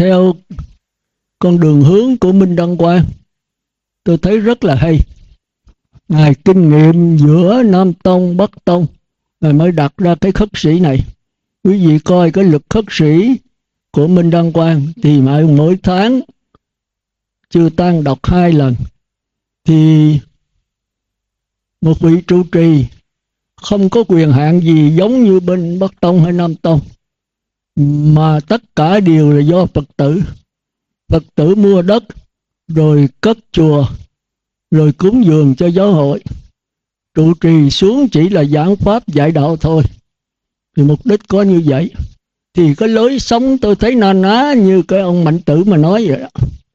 theo con đường hướng của Minh Đăng Quang, tôi thấy rất là hay. Ngài kinh nghiệm giữa Nam Tông, Bắc Tông, Ngài mới đặt ra cái khất sĩ này. Quý vị coi cái lực khất sĩ của Minh Đăng Quang thì mỗi tháng Chư Tăng đọc 2 lần. Thì một vị trụ trì không có quyền hạn gì giống như bên Bắc Tông hay Nam Tông, mà tất cả đều là do Phật tử. Phật tử mua đất, rồi cất chùa, rồi cúng dường cho giáo hội. Trụ trì xuống chỉ là giảng pháp dạy đạo thôi. Thì mục đích có như vậy. Thì cái lối sống tôi thấy na ná như cái ông Mạnh Tử mà nói vậy đó.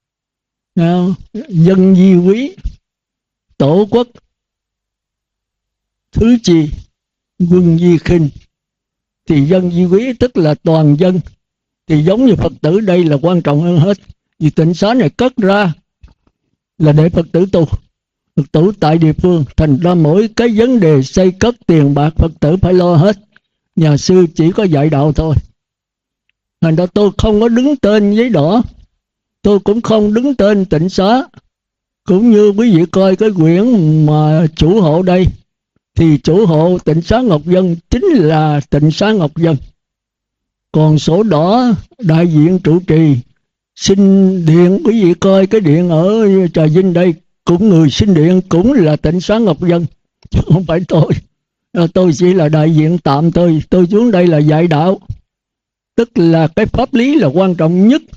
Dân di quý, tổ quốc thứ chi, quân di khinh. Thì dân di quý tức là toàn dân. Thì giống như Phật tử đây là quan trọng hơn hết. Vì tịnh xá này cất ra là để Phật tử tu, Phật tử tại địa phương. Thành ra mỗi cái vấn đề xây cất tiền bạc Phật tử phải lo hết. Nhà sư chỉ có dạy đạo thôi. Thành ra tôi không có đứng tên giấy đỏ, tôi cũng không đứng tên tịnh xá. Cũng như quý vị coi cái quyển mà chủ hộ đây, thì chủ hộ tịnh xá Ngọc Dân chính là tịnh xá Ngọc Dân. Còn sổ đỏ đại diện trụ trì xin điện, quý vị coi cái điện ở Trà Vinh đây, cũng người xin điện cũng là tịnh xá Ngọc Dân, chứ không phải tôi. Tôi chỉ là đại diện tạm thôi. Tôi xuống đây là dạy đạo, tức là cái pháp lý là quan trọng nhất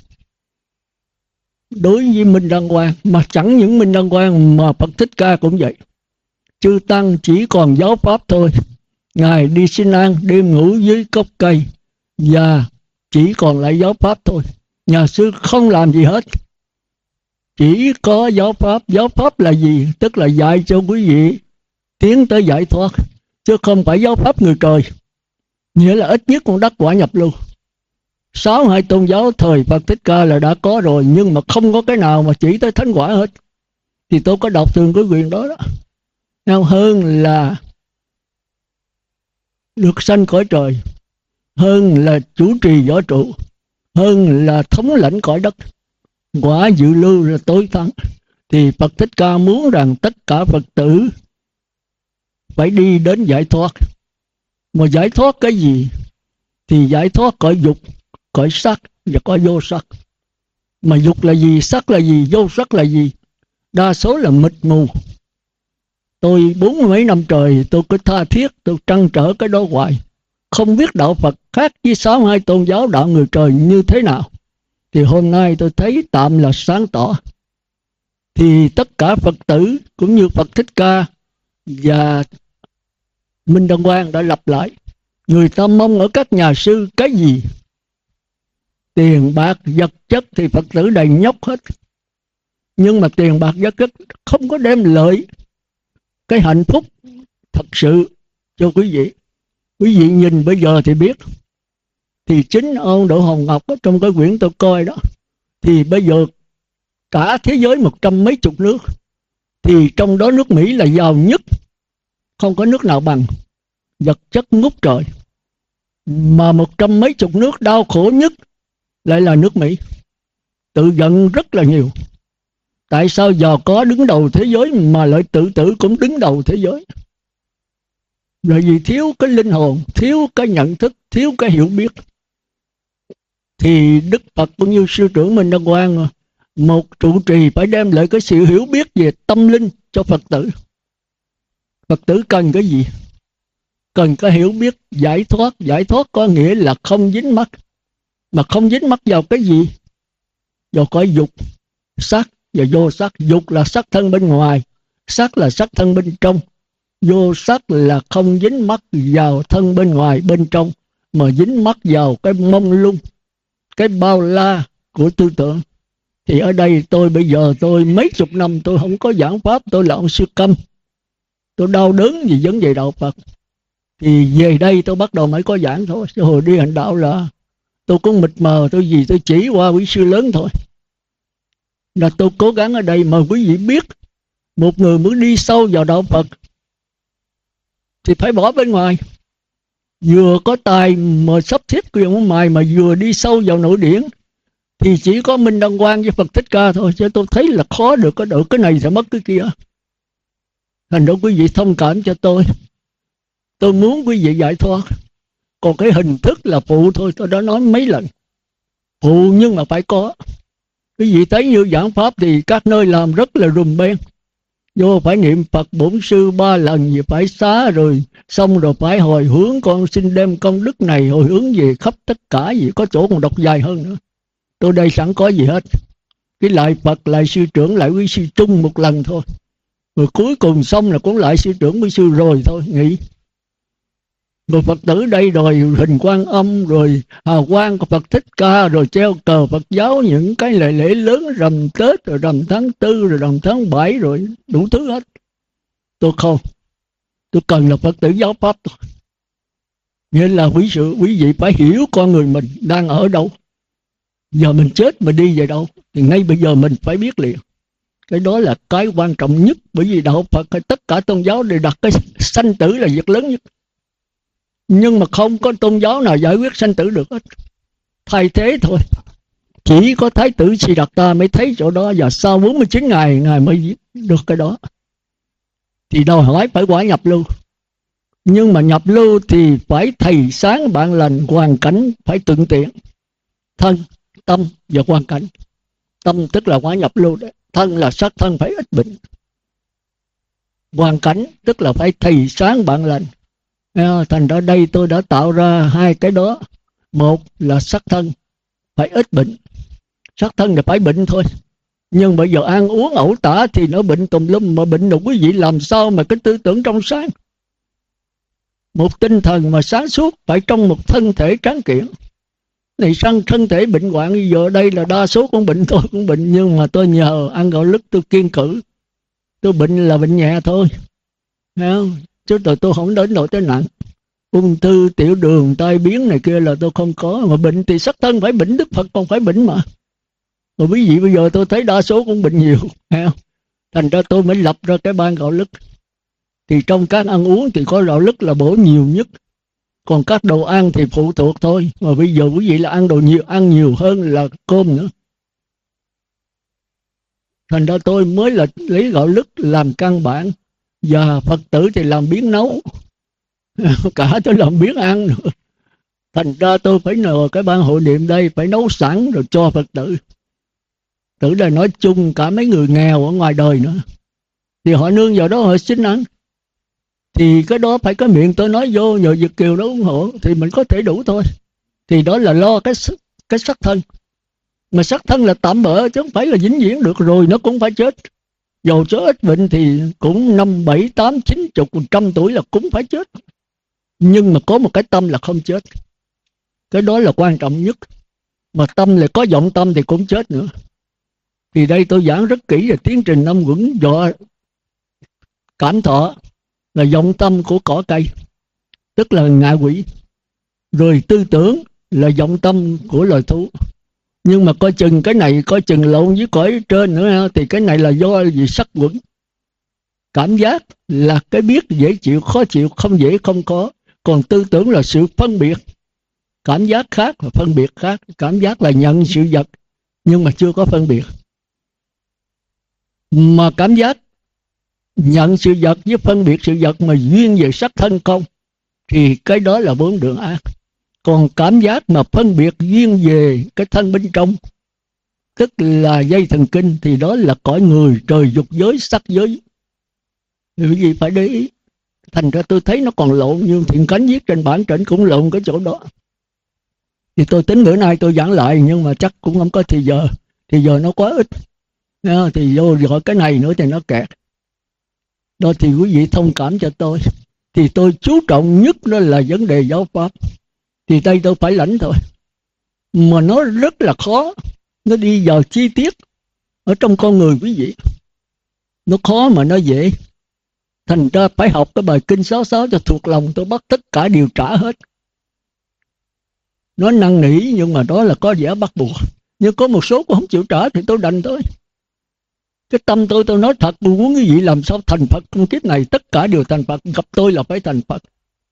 đối với Minh Đăng Quang. Mà chẳng những Minh Đăng Quang mà Phật Thích Ca cũng vậy. Chư Tăng chỉ còn giáo pháp thôi. Ngài đi xin ăn, đêm ngủ dưới gốc cây, và chỉ còn lại giáo pháp thôi. Nhà sư không làm gì hết, chỉ có giáo pháp. Giáo pháp là gì? Tức là dạy cho quý vị tiến tới giải thoát, chứ không phải giáo pháp người trời. Nghĩa là ít nhất cũng đắc quả nhập lưu. 62 tôn giáo thời Phật Thích Ca là đã có rồi, nhưng mà không có cái nào mà chỉ tới thánh quả hết. Thì tôi có đọc thường cái quyền đó đó. Nào hơn là được sanh cõi trời, hơn là chủ trì võ trụ, hơn là thống lãnh cõi đất, quả dự lưu là tối thắng. Thì Phật Thích Ca muốn rằng tất cả Phật tử phải đi đến giải thoát. Mà giải thoát cái gì? Thì giải thoát cõi dục, cõi sắc và cõi vô sắc. Mà dục là gì? Sắc là gì? Vô sắc là gì? Đa số là mịt mù. Tôi 40 mấy năm trời tôi cứ tha thiết, tôi trăn trở cái đó hoài. Không biết đạo Phật khác với 62 tôn giáo đạo người trời như thế nào. Thì hôm nay tôi thấy tạm là sáng tỏ. Thì tất cả Phật tử cũng như Phật Thích Ca và Minh Đăng Quang đã lặp lại. Người ta mong ở các nhà sư cái gì? Tiền bạc vật chất thì Phật tử đầy nhóc hết. Nhưng mà tiền bạc vật chất không có đem lợi cái hạnh phúc thật sự cho quý vị. Quý vị nhìn bây giờ thì biết. Thì chính ông Đỗ Hồng Ngọc trong cái quyển tôi coi đó, thì bây giờ cả thế giới 100 mấy chục nước, thì trong đó nước Mỹ là giàu nhất, không có nước nào bằng. Vật chất ngút trời. Mà 100 mấy chục nước đau khổ nhất lại là nước Mỹ. Tự giận rất là nhiều. Tại sao giàu có đứng đầu thế giới mà lại tự tử cũng đứng đầu thế giới? Rồi vì thiếu cái linh hồn, thiếu cái nhận thức, thiếu cái hiểu biết. Thì Đức Phật cũng như sư trưởng Minh Đăng Quang, một trụ trì phải đem lại cái sự hiểu biết về tâm linh cho Phật tử. Phật tử cần cái gì? Cần cái hiểu biết giải thoát. Giải thoát có nghĩa là không dính mắc. Mà không dính mắc vào cái gì? Vào cõi dục, sắc và vô sắc. Dục là sắc thân bên ngoài, sắc là sắc thân bên trong. Vô sắc là không dính mắc vào thân bên ngoài bên trong, mà dính mắc vào cái mông lung, cái bao la của tư tưởng. Thì ở đây tôi bây giờ tôi mấy chục năm tôi không có giảng pháp, tôi là ông sư câm. Tôi đau đớn vì vấn đề đạo Phật. Thì về đây tôi bắt đầu mới có giảng thôi. Chứ hồi đi hành đạo là tôi cũng mịt mờ, tôi gì tôi chỉ qua quý sư lớn thôi. Là tôi cố gắng ở đây mà quý vị biết, một người muốn đi sâu vào đạo Phật thì phải bỏ bên ngoài. Vừa có tài mà sắp xếp quyền ở ngoài, mà vừa đi sâu vào nội điển thì chỉ có Minh Đăng Quang với Phật Thích Ca thôi, chứ tôi thấy là khó được có độ cái này sẽ mất cái kia. Thành ra quý vị thông cảm cho tôi muốn quý vị giải thoát. Còn cái hình thức là phụ thôi, tôi đã nói mấy lần, phụ nhưng mà phải có. Quý vị thấy như giảng pháp thì các nơi làm rất là rùm beng, vô phải niệm Phật Bổn Sư 3 lần, gì phải xá, rồi xong rồi phải hồi hướng, con xin đem công đức này hồi hướng về khắp tất cả, gì có chỗ còn đọc dài hơn nữa. Tôi đây sẵn có gì hết, cái lại Phật, lại sư trưởng, lại quý sư chung một lần thôi, rồi cuối cùng xong là cũng lại sư trưởng quý sư rồi thôi, nghỉ. Rồi Phật tử đây rồi hình Quan Âm, rồi hào quang của Phật Thích Ca, rồi treo cờ Phật giáo, những cái lễ lễ lớn, rằm Tết, rồi rằm tháng 4, rồi rằm tháng 7, rồi đủ thứ hết. Tôi không, tôi cần là Phật tử giáo pháp thôi. Nghĩa là quý vị phải hiểu con người mình đang ở đâu. Giờ mình chết mà đi về đâu, thì ngay bây giờ mình phải biết liền. Cái đó là cái quan trọng nhất, bởi vì đạo Phật hay tất cả tôn giáo đều đặt cái sanh tử là việc lớn nhất. Nhưng mà không có tôn giáo nào giải quyết sanh tử được hết, thay thế thôi. Chỉ có Thái tử Siddhartha mới thấy chỗ đó, và sau 49 ngày Ngài mới được cái đó. Thì đòi hỏi phải quả nhập lưu. Nhưng mà nhập lưu thì phải thầy sáng bạn lành, hoàn cảnh phải thuận tiện. Thân, tâm và hoàn cảnh. Tâm tức là quả nhập lưu đấy. Thân là sắc thân phải ít bệnh. Hoàn cảnh tức là phải thầy sáng bạn lành. Thành ra đây tôi đã tạo ra hai cái đó. Một là sắc thân phải ít bệnh. Sắc thân là phải bệnh thôi, nhưng bây giờ ăn uống ẩu tả thì nó bệnh tùm lum. Mà bệnh là quý vị làm sao mà cái tư tưởng trong sáng. Một tinh thần mà sáng suốt phải trong một thân thể tráng kiện. Này sang thân thể bệnh hoạn, giờ đây là đa số con bệnh, tôi cũng bệnh, nhưng mà tôi nhờ ăn gạo lứt tôi kiên cử. Tôi bệnh là bệnh nhẹ thôi, chứ tôi không đến nỗi tới nặng. Ung thư, tiểu đường, tai biến này kia là tôi không có. Mà bệnh thì sắc thân phải bệnh, Đức Phật còn phải bệnh mà. Rồi quý vị bây giờ tôi thấy đa số cũng bệnh nhiều, thành ra tôi mới lập ra cái ban gạo lứt. Thì trong các ăn uống thì có gạo lứt là bổ nhiều nhất, còn các đồ ăn thì phụ thuộc thôi. Mà bây giờ quý vị là ăn đồ nhiều, ăn nhiều hơn là cơm nữa. Thành ra tôi mới là lấy gạo lứt làm căn bản, và Phật tử thì làm biến nấu, cả tôi làm biến ăn nữa. Thành ra tôi phải nhờ cái ban hội niệm đây phải nấu sẵn rồi cho Phật tử. Tử đây nói chung cả mấy người nghèo ở ngoài đời nữa, thì họ nương vào đó họ xin ăn. Thì cái đó phải có miệng tôi nói vô, nhờ Việt Kiều đó ủng hộ, thì mình có thể đủ thôi. Thì đó là lo cái sắc thân. Mà sắc thân là tạm bợ chứ không phải là vĩnh viễn được, rồi nó cũng phải chết. Dầu cho ít bệnh thì cũng 5, 7, 8, 90, 100 tuổi là cũng phải chết. Nhưng mà có một cái tâm là không chết. Cái đó là quan trọng nhất. Mà tâm là có vọng tâm thì cũng chết nữa. Thì đây tôi giảng rất kỹ về tiến trình năm quẩn do cảm thọ là vọng tâm của cỏ cây, tức là ngạ quỷ. Rồi tư tưởng là vọng tâm của loài thú. Nhưng mà coi chừng cái này coi chừng lộn với cõi trên nữa, thì cái này là do gì sắc quẩn. Cảm giác là cái biết dễ chịu, khó chịu, không dễ không có. Còn tư tưởng là sự phân biệt. Cảm giác khác và phân biệt khác. Cảm giác là nhận sự vật nhưng mà chưa có phân biệt. Mà cảm giác nhận sự vật với phân biệt sự vật mà duyên về sắc thân không, thì cái đó là 4 đường ác. Còn cảm giác mà phân biệt duyên về cái thân bên trong, tức là dây thần kinh, thì đó là cõi người, trời dục giới, sắc giới. Vì gì phải để ý. Thành ra tôi thấy nó còn lộn, nhưng Thiện Cánh viết trên bản trển cũng lộn cái chỗ đó. Thì tôi tính bữa nay tôi giảng lại, nhưng mà chắc cũng không có thì giờ nó quá ít. Thì vô gọi cái này nữa thì nó kẹt. Đó thì quý vị thông cảm cho tôi. Thì tôi chú trọng nhất đó là vấn đề giáo pháp. Thì đây tôi phải lãnh thôi. Mà nó rất là khó. Nó đi vào chi tiết ở trong con người quý vị. Nó khó mà nó dễ. Thành ra phải học cái bài Kinh 66 cho thuộc lòng. Tôi bắt tất cả đều trả hết. Nó năn nỉ nhưng mà đó là có vẻ bắt buộc. Nhưng có một số cũng không chịu trả thì tôi đành thôi. Cái tâm tôi nói thật, tôi muốn cái gì làm sao thành Phật trong kiếp này, tất cả đều thành Phật, gặp tôi là phải thành Phật.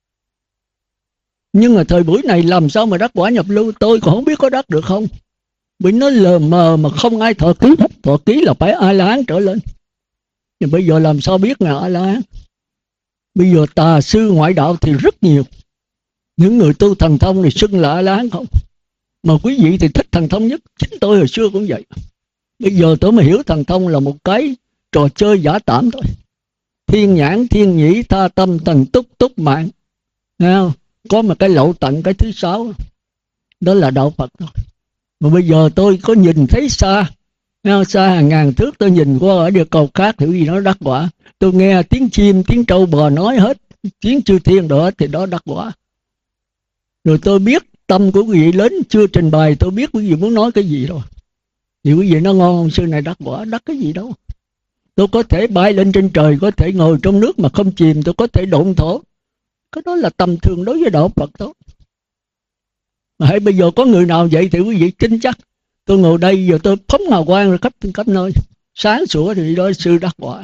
Nhưng mà thời buổi này làm sao mà đắc quả nhập lưu, tôi còn không biết có đắc được không. Vì nó lờ mờ mà không ai thọ ký là phải A-la-hán trở lên. Nhưng bây giờ làm sao biết là A-la-hán? Bây giờ tà sư ngoại đạo thì rất nhiều. Những người tu thần thông thì xưng là A-la-hán không. Mà quý vị thì thích thần thông nhất. Chính tôi hồi xưa cũng vậy. Bây giờ tôi mới hiểu thần thông là một cái trò chơi giả tạm thôi. Thiên nhãn, thiên nhĩ, tha tâm, thần túc, túc mạng. Có một cái lậu tận cái thứ 6. Đó là đạo Phật thôi. Mà bây giờ tôi có nhìn thấy xa, xa hàng ngàn thước, tôi nhìn qua ở địa cầu khác thì gì nó đắc quả. Tôi nghe tiếng chim, tiếng trâu bò nói hết, tiếng chư thiên đó thì đó đắc quả. Rồi tôi biết tâm của quý vị lớn chưa trình bày, tôi biết quý vị muốn nói cái gì rồi. Thì quý vị nó ngon không? Sư này đắc quả, đắc cái gì đâu. Tôi có thể bay lên trên trời, có thể ngồi trong nước mà không chìm, tôi có thể độn thổ. Cái đó là tầm thường đối với đạo Phật thôi. Mà hãy bây giờ có người nào vậy thì quý vị tin chắc. Tôi ngồi đây giờ tôi phóng hào quang rồi khắp nơi, sáng sủa thì đó sư đắc quả.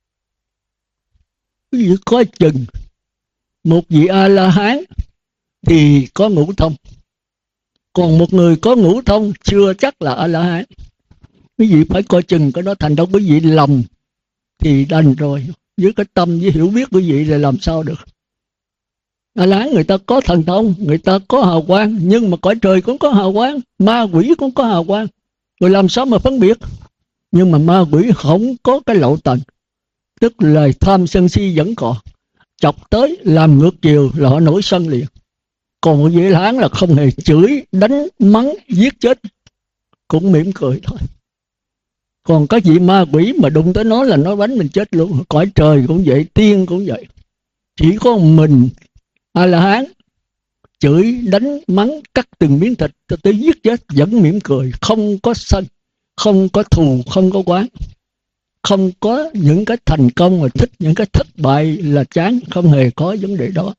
Quý vị có chừng một vị A-la-hán thì có ngũ thông, còn một người có ngũ thông chưa chắc là A-la-hán. Quý vị phải coi chừng cái đó, thành đâu quý vị lầm thì đành rồi. Với cái tâm với hiểu biết quý vị là làm sao được. A-la-hán người ta có thần thông, người ta có hào quang, nhưng mà cõi trời cũng có hào quang, ma quỷ cũng có hào quang, rồi làm sao mà phân biệt. Nhưng mà ma quỷ không có cái lậu tận, tức là tham sân si vẫn còn, chọc tới làm ngược chiều là họ nổi sân liền. Còn một vị A-la-hán là không hề chửi, đánh, mắng, giết chết, cũng mỉm cười thôi. Còn các vị ma quỷ mà đụng tới nó là nó đánh mình chết luôn. Cõi trời cũng vậy, tiên cũng vậy. Chỉ có mình A-la-hán chửi, đánh, mắng, cắt từng miếng thịt cho tới giết chết vẫn mỉm cười, không có sân, không có thù, không có oán, không có những cái thành công mà thích, những cái thất bại là chán, không hề có vấn đề đó.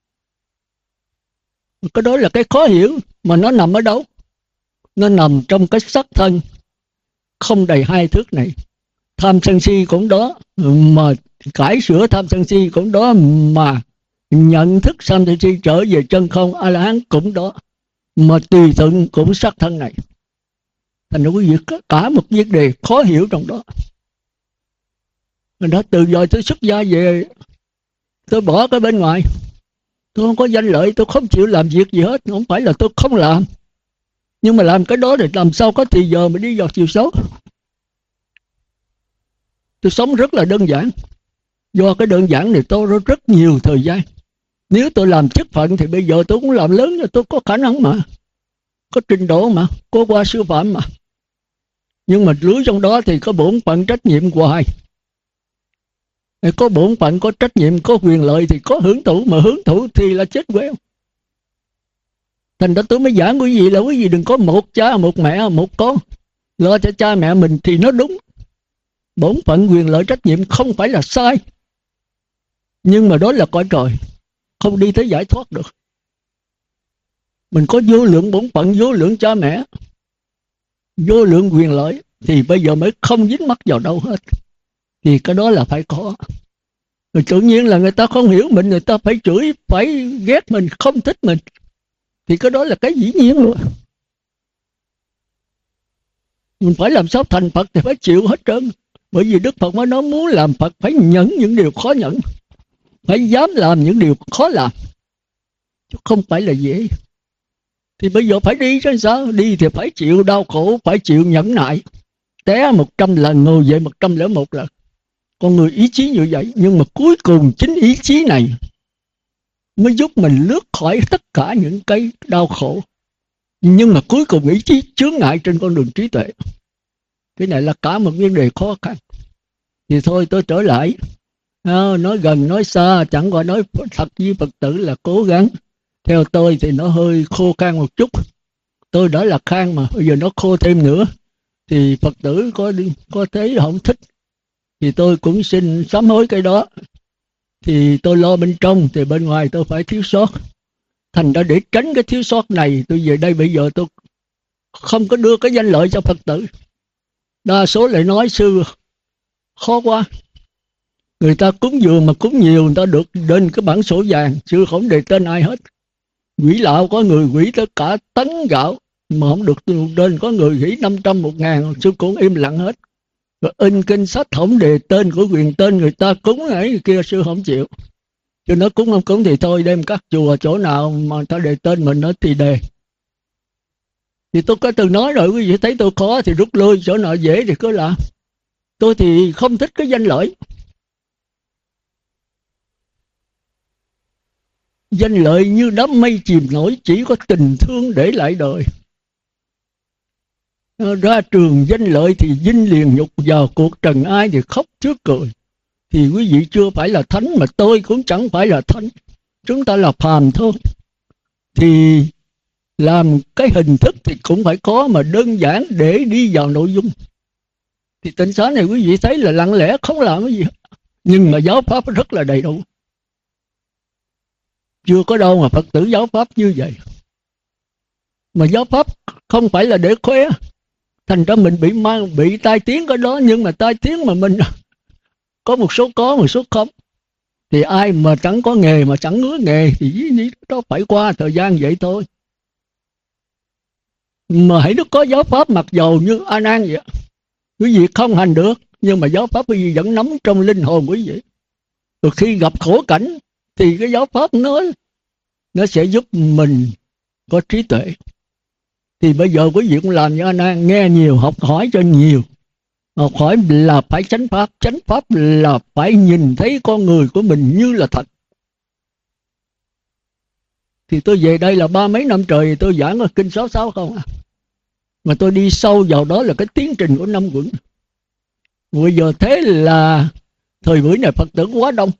Cái đó là cái khó hiểu, mà nó nằm ở đâu? Nó nằm trong cái sắc thân không đầy 2 thước này. Tham sân si cũng đó, mà cải sửa tham sân si cũng đó, mà nhận thức tham sân si trở về chân không A-la-hán cũng đó, mà tùy thuận cũng sắc thân này. Thành ra quý vị có cả một vấn đề khó hiểu trong đó. Mình đã từ giờ tôi xuất gia về, tôi bỏ cái bên ngoài, tôi không có danh lợi, tôi không chịu làm việc gì hết. Không phải là tôi không làm, nhưng mà làm cái đó thì làm sao có thì giờ mà đi vào chiều xấu. Tôi sống rất là đơn giản. Do cái đơn giản này tôi rất nhiều thời gian. Nếu tôi làm chức phận thì bây giờ tôi cũng làm lớn, rồi tôi có khả năng mà, có trình độ mà, có qua sư phạm mà. Nhưng mà lưới trong đó thì có bổn phận trách nhiệm hoài. Có bổn phận, có trách nhiệm, có quyền lợi thì có hưởng thụ, mà hưởng thụ thì là chết queo. Thành ra tôi mới giảng quý vị là quý vị đừng có một cha, một mẹ, một con. Lo cho cha mẹ mình thì nó đúng. Bổn phận, quyền lợi, trách nhiệm không phải là sai. Nhưng mà đó là cõi trời, không đi tới giải thoát được. Mình có vô lượng bổn phận, vô lượng cha mẹ, vô lượng quyền lợi, thì bây giờ mới không dính mắc vào đâu hết. Thì cái đó là phải có. Rồi tự nhiên là người ta không hiểu mình, người ta phải chửi, phải ghét mình, không thích mình, thì cái đó là cái dĩ nhiên luôn. Mình phải làm sao thành Phật thì phải chịu hết trơn. Bởi vì Đức Phật mới nói muốn làm Phật phải nhẫn những điều khó nhẫn, phải dám làm những điều khó làm, chứ không phải là dễ. Thì bây giờ phải đi chứ sao? Đi thì phải chịu đau khổ, phải chịu nhẫn nại. Té 100 lần, ngồi dậy 101 lần. Con người ý chí như vậy, nhưng mà cuối cùng chính ý chí này mới giúp mình lướt khỏi tất cả những cái đau khổ. Nhưng mà cuối cùng ý chí chướng ngại trên con đường trí tuệ. Cái này là cả một vấn đề khó khăn. Thì thôi tôi trở lại, nói gần nói xa, chẳng gọi nói thật với Phật tử là cố gắng. Theo tôi thì nó hơi khô khan một chút. Tôi đã là khan mà, bây giờ nó khô thêm nữa. Thì Phật tử có thấy không thích thì tôi cũng xin sám hối cái đó. Thì tôi lo bên trong thì bên ngoài tôi phải thiếu sót. Thành ra để tránh cái thiếu sót này, tôi về đây bây giờ tôi không có đưa cái danh lợi cho Phật tử. Đa số lại nói sư khó quá. Người ta cúng dường mà cúng nhiều, người ta được lên cái bảng sổ vàng, sư không đề tên ai hết. Quỷ lạo có người quỷ tới cả tấn gạo, mà không được trên. Có người nghĩ 500, 1.000, sư cũng im lặng hết. Rồi in kinh sách không đề tên của quyền tên người ta cúng ấy kia, sư không chịu. Chứ nói cúng không cúng thì thôi, đem các chùa chỗ nào mà ta đề tên mình nó thì đề. Thì tôi có từng nói rồi, quý vị thấy tôi khó thì rút lui, chỗ nào dễ thì cứ làm. Tôi thì không thích cái danh lợi. Danh lợi như đám mây chìm nổi, chỉ có tình thương để lại đời. Ra trường danh lợi thì dinh liền nhục, vào cuộc trần ai thì khóc trước cười. Thì quý vị chưa phải là thánh, mà tôi cũng chẳng phải là thánh. Chúng ta là phàm thôi. Thì làm cái hình thức thì cũng phải có, mà đơn giản để đi vào nội dung. Thì tịnh xá này quý vị thấy là lặng lẽ không làm cái gì, nhưng mà giáo pháp rất là đầy đủ. Chưa có đâu mà Phật tử giáo pháp như vậy. Mà giáo pháp không phải là để khoe. Thành ra mình bị tai tiếng cái đó. Nhưng mà tai tiếng mà mình có một số một số không. Thì ai mà chẳng có nghề mà chẳng ngứa nghề thì dĩ đó phải qua thời gian vậy thôi. Mà hãy có giáo pháp mặc dầu như A Nan vậy, quý vị không hành được, nhưng mà giáo pháp quý vị vẫn nắm trong linh hồn quý vị. Rồi khi gặp khổ cảnh thì cái giáo pháp nó sẽ giúp mình có trí tuệ. Thì bây giờ quý vị cũng làm như A Nan, nghe nhiều, học hỏi cho nhiều. Học hỏi là phải chánh pháp, chánh pháp là phải nhìn thấy con người của mình như là thật. Thì tôi về đây là 30 mấy năm trời tôi giảng ở kinh 66 không à. Mà tôi đi sâu vào đó là cái tiến trình của 5 quận. Bây giờ thế là thời buổi này Phật tử quá đông.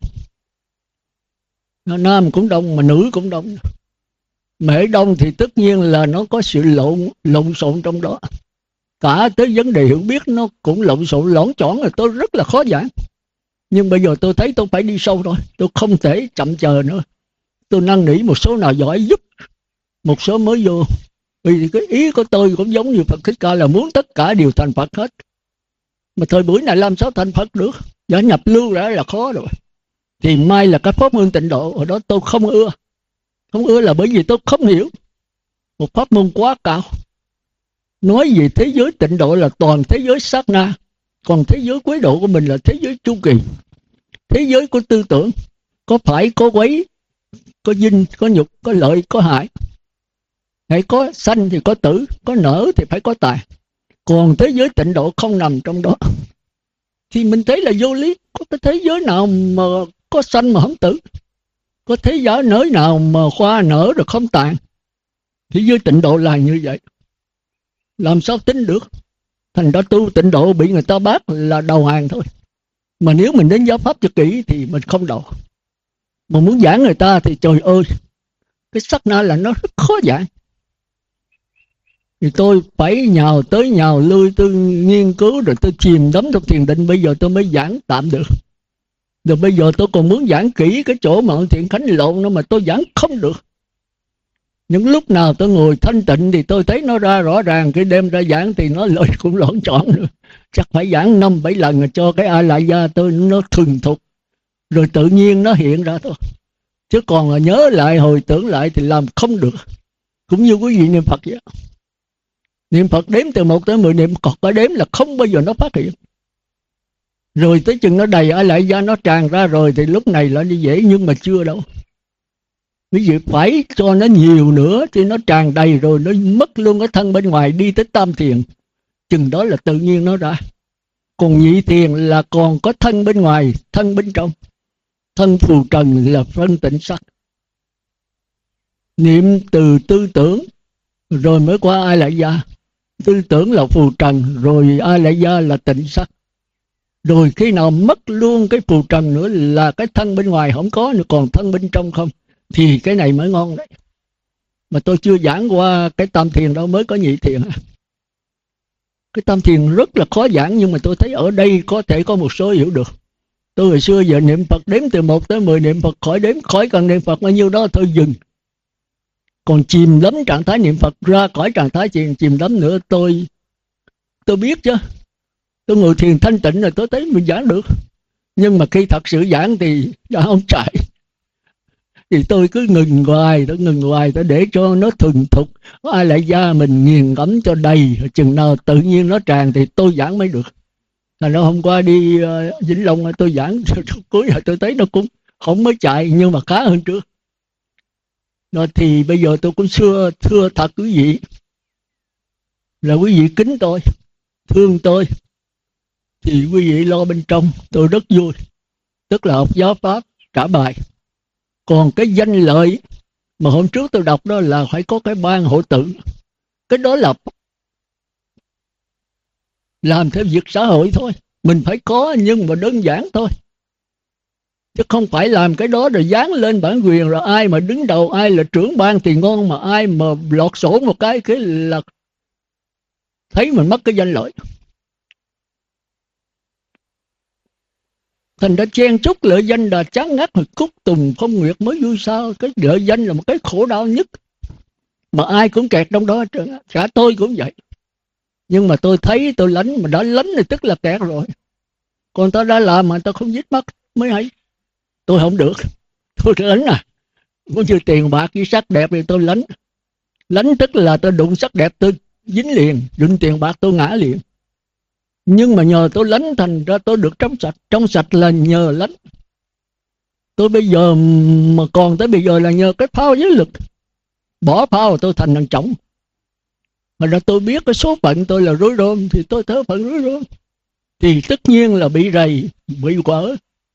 Nam cũng đông mà nữ cũng đông. Mà hễ đông thì tất nhiên là nó có sự lộn xộn trong đó. Cả tới vấn đề hiểu biết nó cũng lộn xộn lõn chỏn, là tôi rất là khó giảng. Nhưng bây giờ tôi thấy tôi phải đi sâu rồi, tôi không thể chậm chờ nữa. Tôi năn nỉ một số nào giỏi giúp, một số mới vô. Vì cái ý của tôi cũng giống như Phật Thích Ca là muốn tất cả đều thành Phật hết. Mà thời buổi này làm sao thành Phật được? Giả nhập lưu đã là khó rồi. Thì mai là cái pháp môn tịnh độ, ở đó tôi không ưa. Không ưa là bởi vì tôi không hiểu. Một pháp môn quá cao. Nói về thế giới tịnh độ là toàn thế giới sát na. Còn thế giới quấy độ của mình là thế giới chu kỳ. Thế giới của tư tưởng. Có phải, có quấy, có dinh, có nhục, có lợi, có hại. Hãy có sanh thì có tử, có nở thì phải có tài. Còn thế giới tịnh độ không nằm trong đó. Thì mình thấy là vô lý. Có cái thế giới nào mà có sanh mà không tử? Có thế giới nở nào mà hoa nở rồi không tàn? Thế giới tịnh độ là như vậy. Làm sao tính được? Thành ra tu tịnh độ bị người ta bắt là đầu hàng thôi. Mà nếu mình đến giáo pháp cho kỹ thì mình không đầu. Mà muốn giảng người ta thì trời ơi, cái sắc na là nó rất khó giảng. Thì tôi phải nhào tới nhào lui, tôi nghiên cứu rồi tôi chìm đắm trong thiền định. Bây giờ tôi mới giảng tạm được. Rồi bây giờ tôi còn muốn giảng kỹ cái chỗ mà Thiện Khánh lộn nữa mà tôi giảng không được. Những lúc nào tôi ngồi thanh tịnh thì tôi thấy nó ra rõ ràng. Cái đêm ra giảng thì nó lời cũng loạn trọn nữa. Chắc phải giảng 5-7 lần rồi cho cái A Lại Gia tôi nó thuần thục. Rồi tự nhiên nó hiện ra thôi. Chứ còn là nhớ lại, hồi tưởng lại thì làm không được. Cũng như quý vị niệm Phật vậy. Niệm Phật đếm từ 1 tới 10 niệm, còn cái đếm là không bao giờ nó phát hiện. Rồi tới chừng nó đầy A Lại Gia, nó tràn ra rồi thì lúc này là đi dễ, nhưng mà chưa đâu. Quý vị phải cho nó nhiều nữa thì nó tràn đầy rồi, nó mất luôn cái thân bên ngoài, đi tới tam thiền. Chừng đó là tự nhiên nó ra. Còn nhị thiền là còn có thân bên ngoài, thân bên trong. Thân phù trần là phân tịnh sắc. Niệm từ tư tưởng rồi mới qua A Lại Gia. Tư tưởng là phù trần, rồi A Lại Gia là tịnh sắc. Rồi khi nào mất luôn cái phù trần nữa là cái thân bên ngoài không có nữa, còn thân bên trong không, thì cái này mới ngon đấy. Mà tôi chưa giảng qua cái tam thiền đâu, mới có nhị thiền. Cái tam thiền rất là khó giảng, nhưng mà tôi thấy ở đây có thể có một số hiểu được. Tôi hồi xưa giờ niệm Phật đếm từ 1 tới 10 niệm Phật, khỏi đếm, khỏi cần niệm Phật bao nhiêu đó thôi dừng. Còn chìm đắm trạng thái niệm Phật, ra khỏi trạng thái chìm đắm nữa, tôi biết chứ. Tôi ngồi thiền thanh tịnh rồi tôi thấy mình giảng được. Nhưng mà khi thật sự giảng thì ông chạy. Thì tôi cứ ngừng hoài, tôi để cho nó thuần thục. Ai lại gia mình nghiền ngẫm cho đầy, chừng nào tự nhiên nó tràn thì tôi giảng mới được. Thành ra hôm qua đi Vĩnh Long tôi giảng cuối rồi tôi thấy nó cũng không mới chạy, nhưng mà khá hơn trước. Rồi thì bây giờ tôi cũng thưa thật quý vị là quý vị kính tôi, thương tôi, thì quý vị lo bên trong tôi rất vui. Tức là học giáo pháp trả bài. Còn cái danh lợi mà hôm trước tôi đọc đó là phải có cái ban hộ tự. Cái đó là làm theo việc xã hội thôi, mình phải có nhưng mà đơn giản thôi, chứ không phải làm cái đó rồi dán lên bản quyền rồi ai mà đứng đầu, ai là trưởng ban thì ngon, mà ai mà lọt sổ một cái là thấy mình mất cái danh lợi. Thành ra chen chúc lợi danh là chán ngắt, rồi cúc tùng phong nguyệt mới vui sao. Cái lợi danh là một cái khổ đau nhất, mà ai cũng kẹt trong đó, cả tôi cũng vậy. Nhưng mà tôi thấy tôi lánh, mà đã lánh thì tức là kẹt rồi. Còn ta đã làm mà ta không dính mắt mới hay. Tôi không được, tôi lánh à. Cũng như tiền bạc với sắc đẹp thì tôi lánh. Lánh tức là tôi đụng sắc đẹp tôi dính liền, đụng tiền bạc tôi ngã liền. Nhưng mà nhờ tôi lánh thành ra tôi được trong sạch. Trong sạch là nhờ lánh. Tôi bây giờ mà còn tới bây giờ là nhờ cái phao giới lực. Bỏ phao tôi thành thằng chổng. Mà ra tôi biết cái số phận tôi là rối rôm, thì tôi thớ phận rối rôm, thì tất nhiên là bị rầy, bị quở.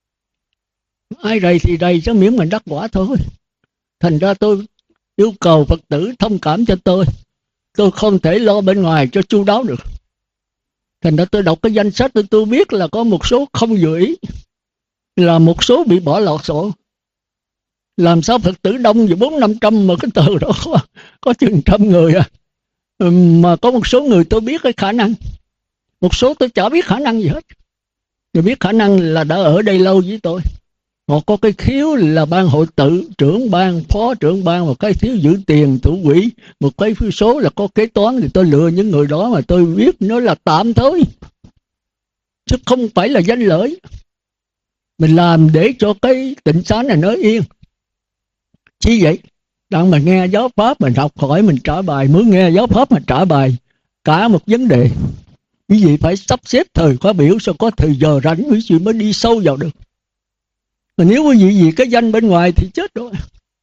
Ai rầy thì rầy, chứ miễn mình đắc quả thôi. Thành ra tôi yêu cầu Phật tử thông cảm cho tôi không thể lo bên ngoài cho chu đáo được. Thành ra tôi đọc cái danh sách tôi biết là có một số không vừa ý, là một số bị bỏ lọt sổ. Làm sao Phật tử đông về 400-500 mà cái tờ đó có chừng trăm người à. Mà có một số người tôi biết cái khả năng, một số tôi chả biết khả năng gì hết. Tôi biết khả năng là đã ở đây lâu với tôi. Họ có cái khiếu là ban hội tự, trưởng ban, phó trưởng ban, một cái thiếu giữ tiền, thủ quỹ, một cái số là có kế toán, thì tôi lựa những người đó mà tôi biết nó là tạm thôi, chứ không phải là danh lợi. Mình làm để cho cái tịnh xá này nó yên. Chỉ vậy, đang mà nghe giáo pháp mình học hỏi mình trả bài, mới nghe giáo pháp mà trả bài cả một vấn đề. Quý vị phải sắp xếp thời khóa biểu sao có thời giờ rảnh quý vị mới đi sâu vào được. Mà nếu quý vị vì cái danh bên ngoài thì chết rồi.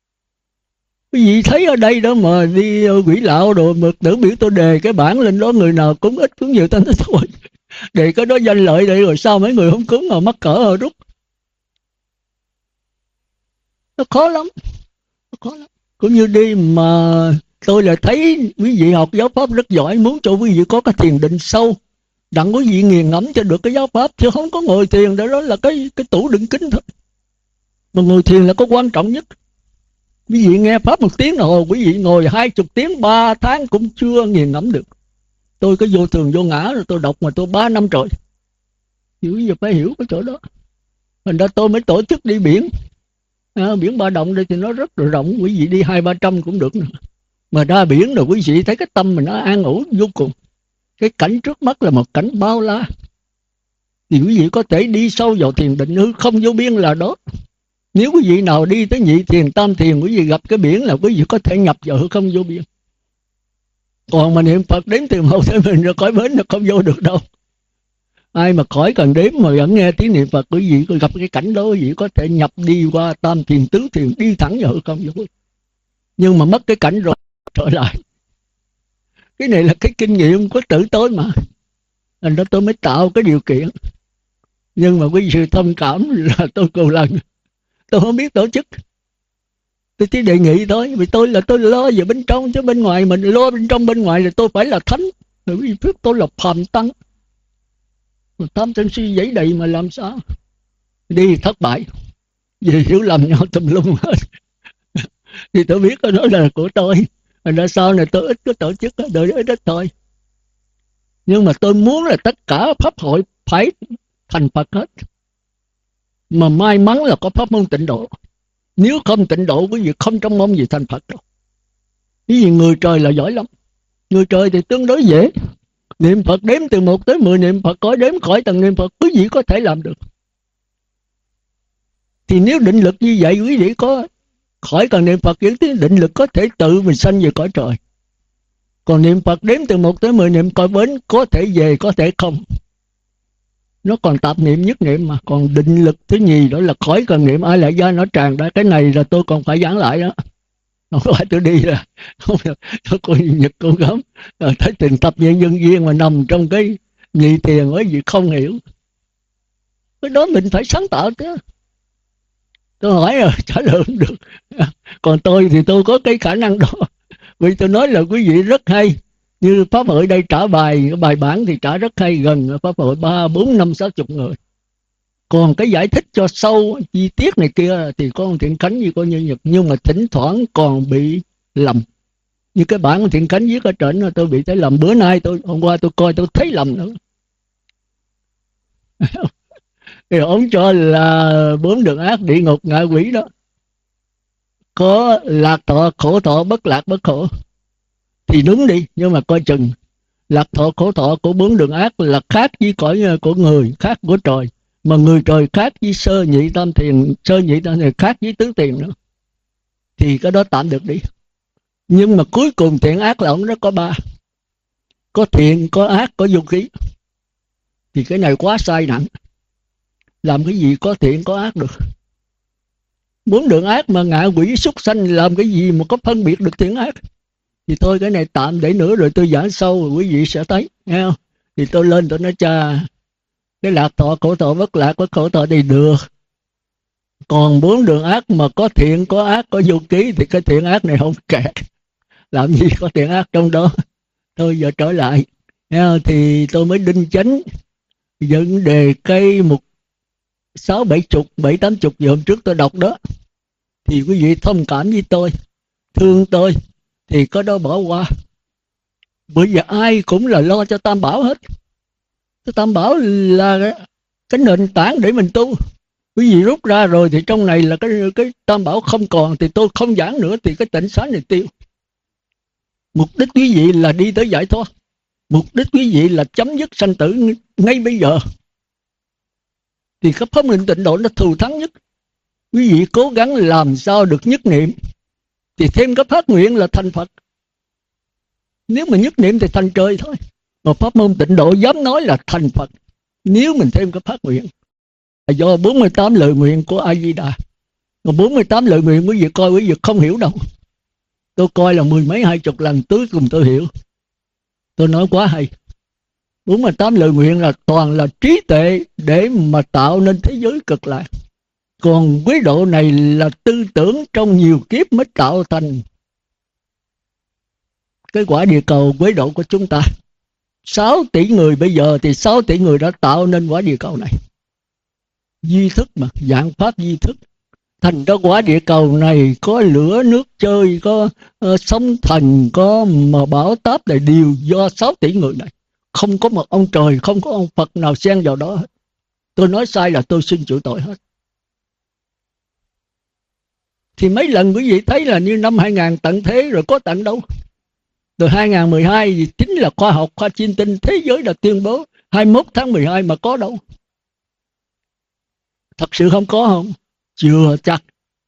Quý vị thấy ở đây đó mà đi quỷ lạo rồi mà tưởng biểu tôi đề cái bản lên đó, người nào cũng ít cũng nhiều, ta nói thôi đề cái đó danh lợi đây rồi sao mấy người không cúng mà mắc cỡ rồi rút. Nó khó lắm, nó khó lắm. Cũng như đi mà tôi là thấy quý vị học giáo pháp rất giỏi, muốn cho quý vị có cái thiền định sâu, đặng quý vị nghiền ngẫm cho được cái giáo pháp, chứ không có ngồi thiền đó là cái tủ đựng kính thôi. Mà ngồi thiền là có quan trọng nhất. Quý vị nghe pháp 1 tiếng rồi, quý vị ngồi 20 tiếng 3 tháng cũng chưa nghiền ngẫm được. Tôi có vô thường vô ngã rồi tôi đọc mà tôi 3 năm rồi. Thì quý vị phải hiểu cái chỗ đó. Thành ra tôi mới tổ chức đi biển. Biển Ba Động đây thì nó rất là rộng, quý vị đi 200-300 cũng được nữa. Mà ra biển rồi quý vị thấy cái tâm mình nó an ổn vô cùng. Cái cảnh trước mắt là một cảnh bao la. Thì quý vị có thể đi sâu vào thiền định hư không vô biên là đó. Nếu quý vị nào đi tới nhị thiền, tam thiền, quý vị gặp cái biển là quý vị có thể nhập vào hư không vô biên. Còn mà niệm Phật đếm từ 1 tới mình rồi khỏi bến là không vô được đâu. Ai mà khỏi cần đếm mà vẫn nghe tiếng niệm Phật, quý vị gặp cái cảnh đó quý vị có thể nhập đi qua tam thiền, tứ thiền, đi thẳng vào hư không vô biên. Nhưng mà mất cái cảnh rồi trở lại. Cái này là cái kinh nghiệm của tự tôi mà. Thành ra tôi mới tạo cái điều kiện. Nhưng mà quý vị thông cảm là tôi cầu lần, tôi không biết tổ chức. Tôi chỉ đề nghị thôi, vì tôi lo về bên trong, chứ bên ngoài mình lo bên trong bên ngoài là tôi phải là thánh. Rồi quý vị biết tôi là phàm tăng, tam chân suy giấy đầy mà làm sao đi thất bại, vì hiểu lầm nhau tùm lum hết. Thì tôi biết cái đó là của tôi, thành ra sau này tôi ít có tổ chức, đợi ít ít thôi. Nhưng mà tôi muốn là tất cả pháp hội phải thành Phật hết. Mà may mắn là có pháp môn tịnh độ. Nếu không tịnh độ quý vị không trông mong gì thành Phật đâu. Cái gì người trời là giỏi lắm. Người trời thì tương đối dễ. Niệm Phật đếm từ 1 tới 10 niệm Phật, khỏi đếm khỏi tầng niệm Phật quý vị có thể làm được. Thì nếu định lực như vậy quý vị có khỏi cần niệm Phật, những cái định lực có thể tự mình sanh về cõi trời. Còn niệm Phật đếm từ 1 tới 10 niệm cõi bến, có thể về có thể không. Nó còn tạp niệm nhất niệm mà. Còn định lực thứ nhì đó là khỏi cần niệm ai lại gia nó tràn ra. Cái này là tôi còn phải giảng lại đó. Không phải tôi đi là không, tôi coi Nhật cô gấm thấy tình tập nhân dân viên mà nằm trong cái nhị tiền ấy gì không hiểu. Cái đó mình phải sáng tạo chứ. Tôi hỏi rồi trả lời không được. Còn tôi thì tôi có cái khả năng đó. Vì tôi nói là quý vị rất hay. Như Pháp hội đây trả bài bản thì trả rất hay, gần Pháp hội 3, 4, 5, 60 người. Còn cái giải thích cho sâu chi tiết này kia thì có ông Thiện Khánh như coi như Nhật, nhưng mà thỉnh thoảng còn bị lầm. Như cái bản Thiện Khánh viết ở trên tôi bị thấy lầm. Bữa nay hôm qua tôi coi tôi thấy lầm nữa. Thì ông cho là 4 đường ác, địa ngục, ngạ quỷ đó có lạc thọ, khổ thọ, bất lạc, bất khổ. Thì đúng đi, nhưng mà coi chừng. Lạc thọ, khổ thọ của 4 đường ác là khác với cõi của người, khác của trời. Mà người trời khác với sơ nhị tam thiền khác với tứ tiền nữa. Thì cái đó tạm được đi. Nhưng mà cuối cùng thiện ác là ông nó có 3. Có thiện, có ác, có vô ký. Thì cái này quá sai nặng. Làm cái gì có thiện có ác được. 4 đường ác mà ngạ quỷ súc sanh làm cái gì mà có phân biệt được thiện ác. Thì thôi cái này tạm để nữa rồi tôi giảng sâu rồi quý vị sẽ thấy, nghe không? Thì tôi lên tôi nói cha, cái lạc thọ, khổ thọ, bất lạc, bất khổ thọ thì được. Còn 4 đường ác mà có thiện, có ác, có vô ký thì cái thiện ác này không kẹt. Làm gì có thiện ác trong đó. Thôi giờ trở lại. Thì tôi mới đinh chánh vấn đề cây 6, 70, 7, 80 giờ hôm trước tôi đọc đó. Thì quý vị thông cảm với tôi, thương tôi, thì có đó bỏ qua. Bởi vì ai cũng là lo cho Tam Bảo hết. Cái Tam Bảo là cái nền tảng để mình tu. Quý vị rút ra rồi thì trong này là cái Tam Bảo không còn, thì tôi không giảng nữa thì cái tịnh xá này tiêu. Mục đích quý vị là đi tới giải thoát. Mục đích quý vị là chấm dứt sanh tử ngay bây giờ. Thì cái pháp môn tịnh độ nó thù thắng nhất. Quý vị cố gắng làm sao được nhất niệm, thì thêm cái phát nguyện là thành Phật. Nếu mà nhất niệm thì thành trời thôi. Mà pháp môn tịnh độ dám nói là thành Phật nếu mình thêm cái phát nguyện. Là do 48 lời nguyện của A Di Đà. Còn 48 lời nguyện quý vị coi quý vị không hiểu đâu. Tôi coi là 10 mấy 20 lần cuối cùng tôi hiểu. Tôi nói quá hay. 48 lời nguyện là toàn là trí tuệ để mà tạo nên thế giới cực lạc. Còn quế độ này là tư tưởng trong nhiều kiếp mới tạo thành cái quả địa cầu quế độ của chúng ta. 6 tỷ người bây giờ thì 6 tỷ người đã tạo nên quả địa cầu này. Duy thức mà, dạng pháp duy thức. Thành ra quả địa cầu này có lửa nước chơi, có sóng thần, có mà bão táp là đều do 6 tỷ người này. Không có một ông trời, không có ông Phật nào xen vào đó hết. Tôi nói sai là tôi xin chịu tội hết. Thì mấy lần quý vị thấy là như năm 2000 tận thế rồi, có tận đâu. Từ 2012 thì chính là khoa học, khoa chiêm tinh thế giới đã tuyên bố 21 tháng 12 mà có đâu. Thật sự không có không? Chưa chắc.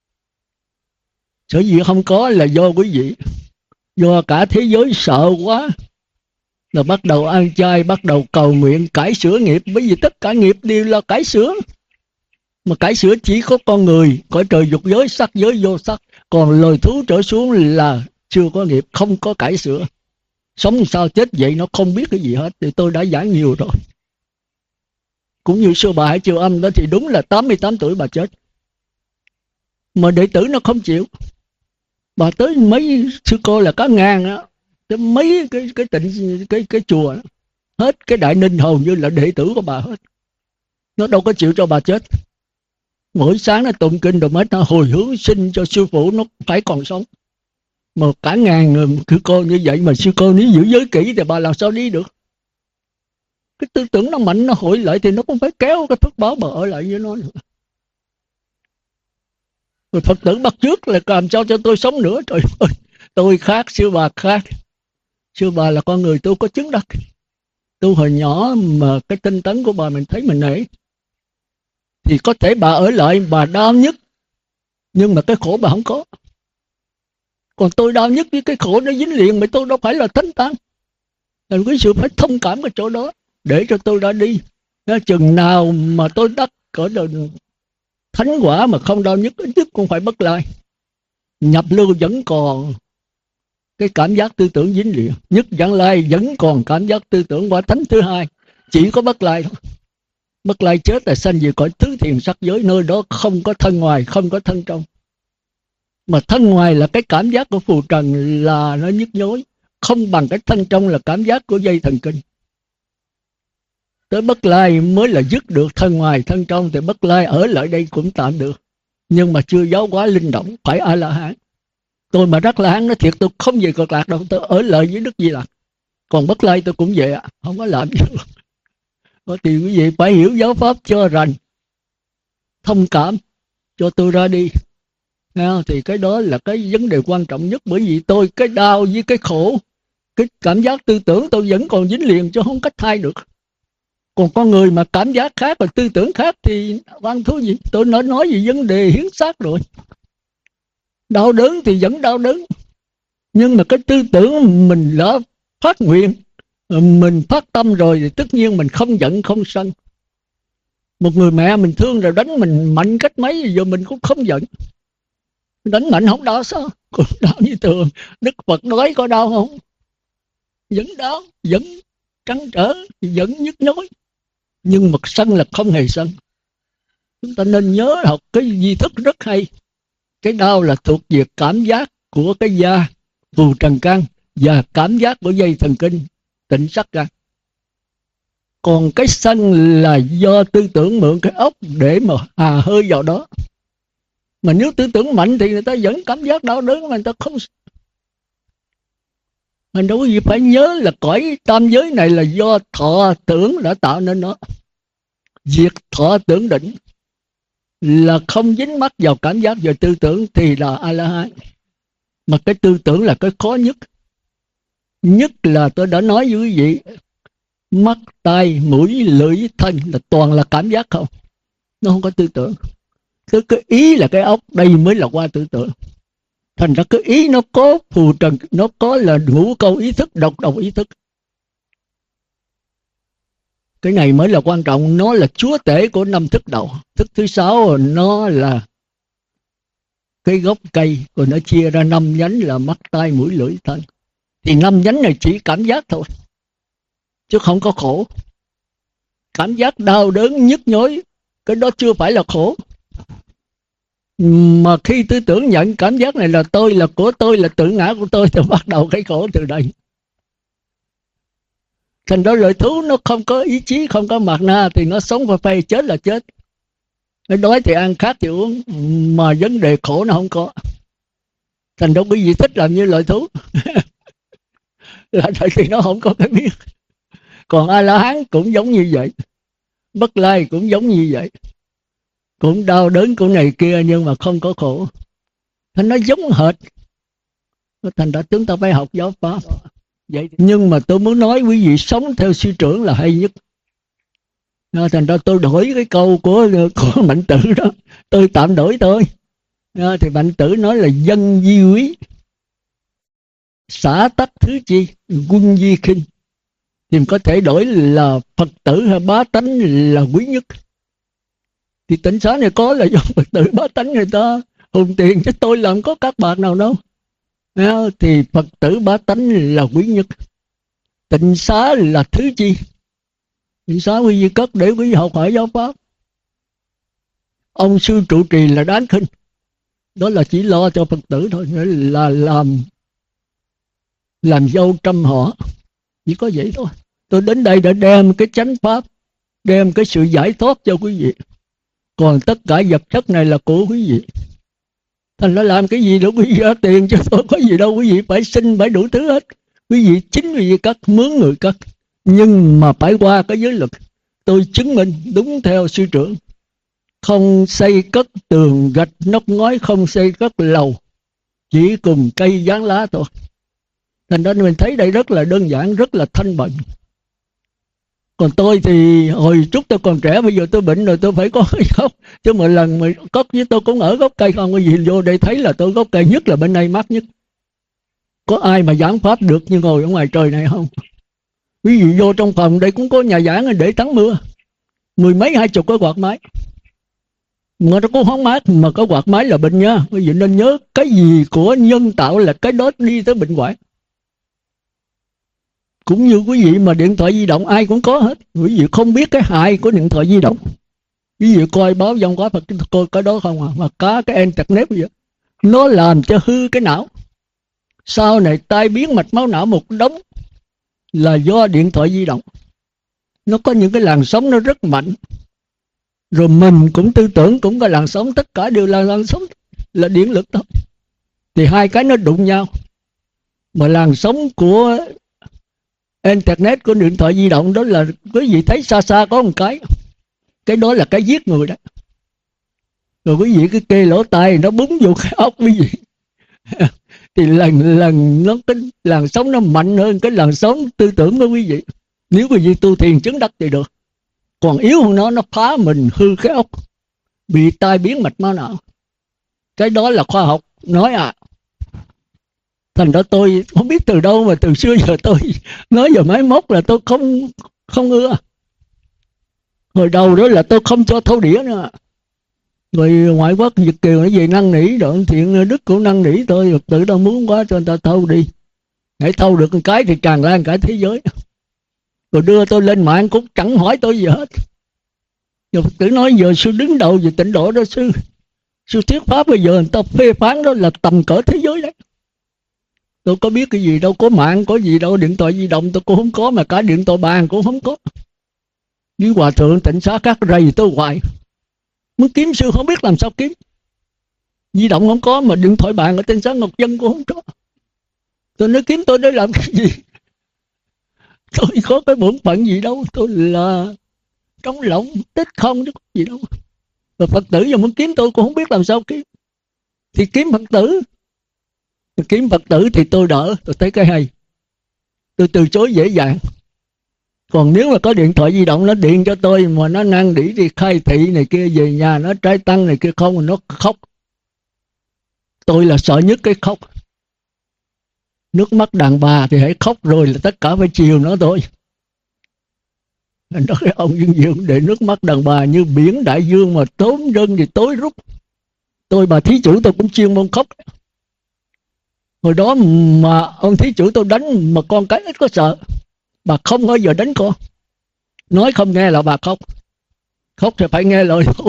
Sở dĩ không có là do quý vị, do cả thế giới sợ quá, là bắt đầu ăn chay, bắt đầu cầu nguyện cải sửa nghiệp. Bởi vì tất cả nghiệp đều là cải sửa. Mà cải sửa chỉ có con người, cõi trời dục giới, sắc giới, vô sắc. Còn loài thú trở xuống là chưa có nghiệp, không có cải sửa. Sống sao chết vậy nó không biết cái gì hết. Thì tôi đã giảng nhiều rồi. Cũng như sư bà Hải Triều Âm đó thì đúng là 88 tuổi bà chết. Mà đệ tử nó không chịu. Bà tới mấy sư cô là có ngàn đó, tới mấy cái chùa đó. Hết cái Đại Ninh hầu như là đệ tử của bà hết. Nó đâu có chịu cho bà chết. Mỗi sáng nó tụng kinh rồi mới nó hồi hướng xin cho sư phụ nó phải còn sống. Mà cả ngàn người sư cô như vậy mà sư cô nếu giữ giới kỹ thì bà làm sao đi được. Cái tư tưởng nó mạnh, nó hội lại thì nó cũng phải kéo cái phước báo bà ở lại với nó nữa. Rồi Phật tử bắt trước là làm sao cho tôi sống nữa. Trời ơi, tôi khác, sư bà khác. Sư bà là con người tôi có chứng đắc. Tôi hồi nhỏ mà cái tinh tấn của bà mình thấy mình nể. Thì có thể bà ở lại bà đau nhất, nhưng mà cái khổ bà không có. Còn tôi đau nhất với cái khổ nó dính liền, mà tôi đâu phải là thánh tăng. Thành quý sự phải thông cảm cái chỗ đó để cho tôi đã đi. Chừng nào mà tôi đắc cỡ đời thánh quả mà không đau nhất, ít nhất cũng phải bất lai. Nhập lưu vẫn còn cái cảm giác tư tưởng dính liền, nhất vãng lai vẫn còn cảm giác tư tưởng quả thánh thứ hai, chỉ có bất lai thôi. Bất lai chết là sanh về cõi tứ thiền sắc giới, nơi đó không có thân ngoài, không có thân trong. Mà thân ngoài là cái cảm giác của phù trần là nó nhức nhối, không bằng cái thân trong là cảm giác của dây thần kinh. Tới bất lai mới là dứt được thân ngoài thân trong, thì bất lai ở lại đây cũng tạm được, nhưng mà chưa giáo hóa linh động, phải A La Hán. Tôi mà Đắc La Hán nói thiệt, tôi không về Cực Lạc đâu, tôi ở lại với Đức Di Lặc. Còn bất lai tôi cũng về, không có làm gì. Thì quý vị phải hiểu giáo pháp cho rành, thông cảm cho tôi ra đi. Thì cái đó là cái vấn đề quan trọng nhất. Bởi vì tôi cái đau với cái khổ, cái cảm giác tư tưởng tôi vẫn còn dính liền, chứ không cách thay được. Còn con người mà cảm giác khác và tư tưởng khác thì quan thú gì. Tôi nói về vấn đề hiến xác rồi. Đau đớn thì vẫn đau đớn, nhưng mà cái tư tưởng mình đã phát nguyện, mình phát tâm rồi thì tất nhiên mình không giận không sân. Một người mẹ mình thương rồi đánh mình mạnh cách mấy giờ mình cũng không giận. Đánh mạnh không đau sao? Cũng đau như thường. Đức Phật nói có đau không? Vẫn đau, vẫn trăn trở, vẫn nhức nhối. Nhưng mà sân là không hề sân. Chúng ta nên nhớ học cái di thức rất hay. Cái đau là thuộc về cảm giác của cái da, phù trần căn, và cảm giác của dây thần kinh, tịnh sắc căn. Còn cái sân là do tư tưởng mượn cái ốc để mà hà hơi vào đó. Mà nếu tư tưởng mạnh thì người ta vẫn cảm giác đau đớn, mà người ta không. Mình đâu có gì phải nhớ là cõi tam giới này là do thọ tưởng đã tạo nên nó. Diệt thọ tưởng định là không dính mắc vào cảm giác và tư tưởng thì là A-la-hán. Mà cái tư tưởng là cái khó nhất. Nhất là tôi đã nói với quý vị, mắt, tai, mũi, lưỡi, thân là toàn là cảm giác không. Nó không có tư tưởng. Cái ý là cái ốc, đây mới là qua tư tưởng. Thành ra cái ý nó có phù trần, nó có là ngũ câu ý thức, độc ý thức. Cái này mới là quan trọng. Nó là chúa tể của năm thức đầu. Thức thứ 6 nó là cái gốc cây, rồi nó chia ra 5 nhánh là mắt, tai, mũi, lưỡi, thân. Thì 5 nhánh này chỉ cảm giác thôi, chứ không có khổ. Cảm giác đau đớn, nhức nhối, cái đó chưa phải là khổ. Mà khi tư tưởng nhận cảm giác này là tôi, là của tôi, là tự ngã của tôi, thì bắt đầu cái khổ từ đây. Thành đó lợi thú nó không có ý chí, không có mạt na thì nó sống và phê, chết là chết. Nó đói thì ăn, khát thì uống, mà vấn đề khổ nó không có. Thành đó quý vị thích làm như lợi thú là tại vì nó không có cái biết. Còn A-la-hán cũng giống như vậy, Bất Lai cũng giống như vậy, cũng đau đớn của này kia nhưng mà không có khổ. Thành nó giống hệt. Thành ra chúng ta phải học giáo pháp vậy. Nhưng mà tôi muốn nói quý vị sống theo sư trưởng là hay nhất. Thành ra tôi đổi cái câu của Mạnh Tử đó, tôi tạm đổi thôi. Thì Mạnh Tử nói là dân di quý, xã tắc thứ chi, quân di khinh. Thì có thể đổi là Phật tử hay bá tánh là quý nhất. Thì tỉnh xá này có là do Phật tử bá tánh người ta hùng tiền, chứ tôi làm có các bạn nào đâu. Thì Phật tử bá tánh là quý nhất. Tịnh xá là thứ chi? Tịnh xá quý vị cất để quý vị học hỏi giáo pháp. Ông sư trụ trì là đáng khinh. Đó là chỉ lo cho Phật tử thôi, là làm dâu trăm họ. Chỉ có vậy thôi. Tôi đến đây đã đem cái chánh pháp, đem cái sự giải thoát cho quý vị. Còn tất cả vật chất này là của quý vị. Thành nó làm cái gì đâu quý vị ra tiền, chứ tôi có gì đâu. Quý vị phải xin, phải đủ thứ hết. Quý vị chính quý vị cất, mướn người cất. Nhưng mà phải qua cái giới luật. Tôi chứng minh đúng theo sư trưởng. Không xây cất tường gạch nóc ngói, không xây cất lầu, chỉ cùng cây dán lá thôi. Thành ra mình thấy đây rất là đơn giản, rất là thanh bần. Còn tôi thì hồi trước tôi còn trẻ, bây giờ tôi bệnh rồi tôi phải có cái gốc. Chứ một lần mà cất với tôi cũng ở gốc cây không, có gì vô đây thấy là tôi gốc cây nhất là bên đây mát nhất. Có ai mà giảng pháp được như ngồi ở ngoài trời này không? Quý vị vô trong phòng đây cũng có nhà giảng để tắm mưa, 10 mấy 20 cái quạt máy, mà nó cũng không mát, mà có quạt máy là bệnh nha. Quý vị nên nhớ, cái gì của nhân tạo là cái đó đi tới bệnh hoạn. Cũng như quý vị mà điện thoại di động ai cũng có hết, quý vị không biết cái hại của điện thoại di động. Quý vị coi báo văn hóa Phật coi cái đó không à, mà có cái internet vậy, nó làm cho hư cái não. Sau này tai biến mạch máu não một đống là do điện thoại di động. Nó có những cái làn sóng nó rất mạnh, rồi mình cũng tư tưởng cũng có làn sóng, tất cả đều là làn sóng, là điện lực thôi. Thì hai cái nó đụng nhau. Mà làn sóng của internet, của điện thoại di động đó là quý vị thấy xa xa có một cái đó là cái giết người đó. Rồi quý vị cái kê lỗ tai nó búng vô cái óc quý vị thì lần nó cái làn sóng nó mạnh hơn cái làn sóng tư tưởng của quý vị. Nếu quý vị tu thiền chứng đắc thì được, còn yếu hơn nó phá mình, hư cái óc, bị tai biến mạch máu não. Cái đó là khoa học nói à. Thành ra tôi không biết từ đâu mà từ xưa giờ tôi nói về máy móc là tôi không ưa. Hồi đầu đó là tôi không cho thâu đĩa nữa. Rồi ngoại quốc Việt kiều nó về năn nỉ, Đoạn Thiện Đức cũng năn nỉ tôi, tự đâu muốn quá cho người ta thâu đi. Hãy thâu được một cái thì tràn lan cả thế giới. Rồi đưa tôi lên mạng cũng chẳng hỏi tôi gì hết. Rồi Phật tử nói giờ sư đứng đầu về tịnh độ đó, sư thuyết pháp bây giờ người ta phê phán đó là tầm cỡ thế giới đấy. Tôi có biết cái gì đâu, có mạng có gì đâu, điện thoại di động tôi cũng không có, mà cả điện thoại bàn cũng không có. Với hòa thượng Tịnh Xá Các rầy tôi hoài, muốn kiếm sư không biết làm sao kiếm. Di động không có, mà điện thoại bàn ở Tịnh Xá Ngọc Dân cũng không có. Tôi nói kiếm tôi để làm cái gì? Tôi có cái bổn phận gì đâu, tôi là trống lỏng tích không chứ có gì đâu. Và Phật tử giờ muốn kiếm tôi cũng không biết làm sao kiếm. Thì kiếm Phật tử. Kiếm Phật tử thì tôi đỡ, tôi thấy cái hay, tôi từ chối dễ dàng. Còn nếu mà có điện thoại di động nó điện cho tôi mà nó năn nỉ đi khai thị này kia, về nhà nó trái tăng này kia không, mà nó khóc. Tôi là sợ nhất cái khóc. Nước mắt đàn bà thì hãy khóc rồi là tất cả phải chiều nó thôi. Nói cái ông Dương Diệu để nước mắt đàn bà như biển đại dương mà tốn đơn thì tối rút. Tôi bà thí chủ tôi cũng chuyên môn khóc. Hồi đó mà ông thí chủ tôi đánh mà con cái ít có sợ, bà không bao giờ đánh con. Nói không nghe là bà khóc. Khóc thì phải nghe lời thôi.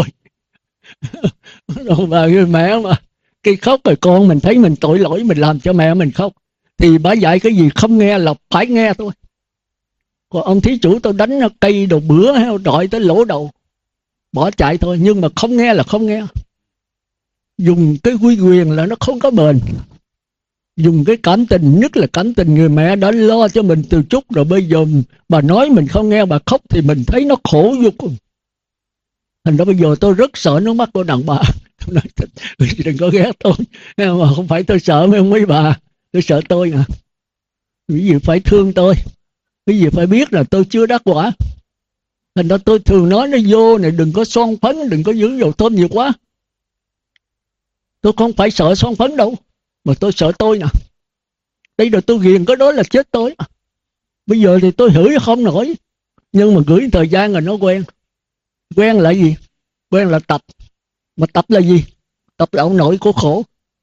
Rồi bà người mẹ mà khi khóc rồi con mình thấy mình tội lỗi, mình làm cho mẹ mình khóc, thì bà dạy cái gì không nghe là phải nghe thôi. Còn ông thí chủ tôi đánh nó cây đồ bữa heo trọi tới lỗ đầu, bỏ chạy thôi, nhưng mà không nghe là không nghe. Dùng cái quy quyền là nó không có bền. Dùng cái cảm tình, nhất là cảm tình người mẹ đã lo cho mình từ chút, rồi bây giờ bà nói mình không nghe, bà khóc thì mình thấy nó khổ vô cùng. Thành ra bây giờ tôi rất sợ nước mắt của đàn bà. Tôi nói đừng có ghét tôi, mà không phải tôi sợ mấy bà, tôi sợ tôi à. Quý vị phải thương tôi, quý vị phải biết là tôi chưa đắc quả. Thành ra tôi thường nói nó vô này, đừng có son phấn, đừng có giữ dầu thơm nhiều quá. Tôi không phải sợ son phấn đâu, mà tôi sợ tôi nè. Đây rồi tôi ghiền cái đó là chết tôi. Bây giờ thì tôi hửi không nổi, nhưng mà gửi thời gian rồi nó quen. Quen là gì? Quen là tập. Mà tập là gì? Tập là ông nội của khổ.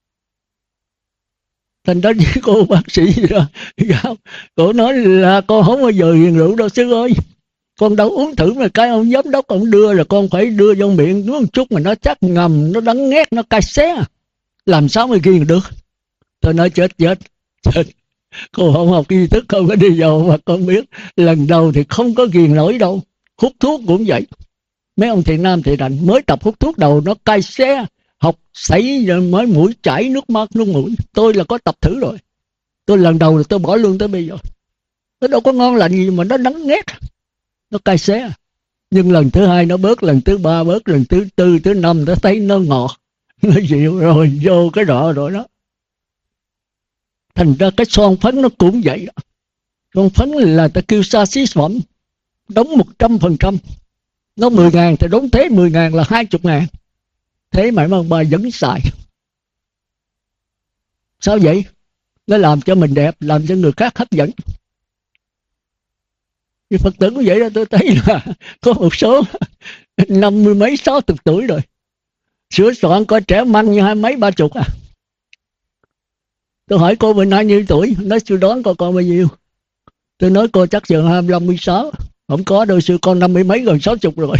Thành ra với cô bác sĩ đó, cô nói là con không bao giờ ghiền rượu đâu sư ơi. Con đâu uống thử mà cái ông giám đốc ông đưa là con phải đưa vô miệng nuốt một chút mà nó chắc ngầm, nó đắng ngét, nó cay xé. Làm sao mà ghiền được? Tôi nói chết. Cô không học tri thức, không có đi vào mà con biết. Lần đầu thì không có ghiền nổi đâu. Hút thuốc cũng vậy. Mấy ông thiện nam thiện lành mới tập hút thuốc đầu nó cay xé, học sảy rồi mới mũi chảy nước mũi. Tôi là có tập thử rồi. Tôi lần đầu là tôi bỏ luôn tới bây giờ. Nó đâu có ngon lành gì mà nó đắng ngét, nó cay xé. Nhưng lần thứ hai nó bớt, lần thứ ba bớt, lần thứ tư, thứ năm nó thấy nó ngọt, nó dịu rồi, vô cái rọ rồi đó. Thành ra cái son phấn nó cũng vậy đó. Son phấn là ta kêu xa xí phẩm, đóng 100%. Nó 10.000 thì đóng thế 10.000 là 20.000. Thế mà bà vẫn xài. Sao vậy? nó làm cho mình đẹp, làm cho người khác hấp dẫn. Thì Phật tử cũng vậy đó, tôi thấy là có một số 50 mấy 60 tuổi rồi, sửa soạn coi trẻ măng như 20 mấy 30 à. Tôi hỏi cô mình bao nhiêu tuổi, nói sư đoán coi con bao nhiêu. Tôi nói cô chắc chừng 25 26. Không có đâu sư, con 50 mấy gần 60 rồi.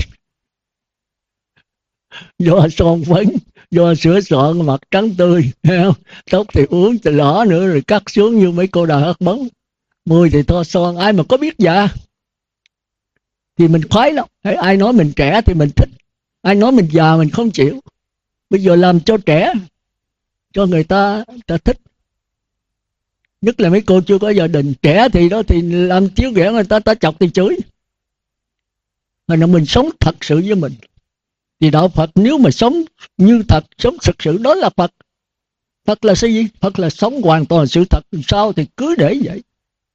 Do son phấn, do sửa soạn, mặt trắng tươi, tóc thì uống thì lỏ nữa, rồi cắt xuống như mấy cô đào hất bóng, môi thì thoa son. Ai mà có biết già thì mình khoái lắm. Ai nói mình trẻ thì mình thích, ai nói mình già mình không chịu. Bây giờ làm cho trẻ, cho người ta thích. Nhất là mấy cô chưa có gia đình. Trẻ thì đó thì làm chiếu ghẻ người ta chọc thì chửi. Mà là mình sống thật sự với mình. Thì đạo Phật nếu mà sống như thật, sống thực sự, đó là Phật. Phật là gì? Phật là sống hoàn toàn sự thật. Sao thì cứ để vậy.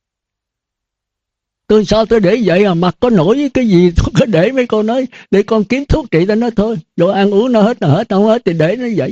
Tôi sao tôi để vậy à? Mặt có nổi với cái gì tôi có để. Mấy cô nói để con kiếm thuốc trị, ta nói thôi, đồ ăn uống nó hết là hết, không hết thì để nó vậy.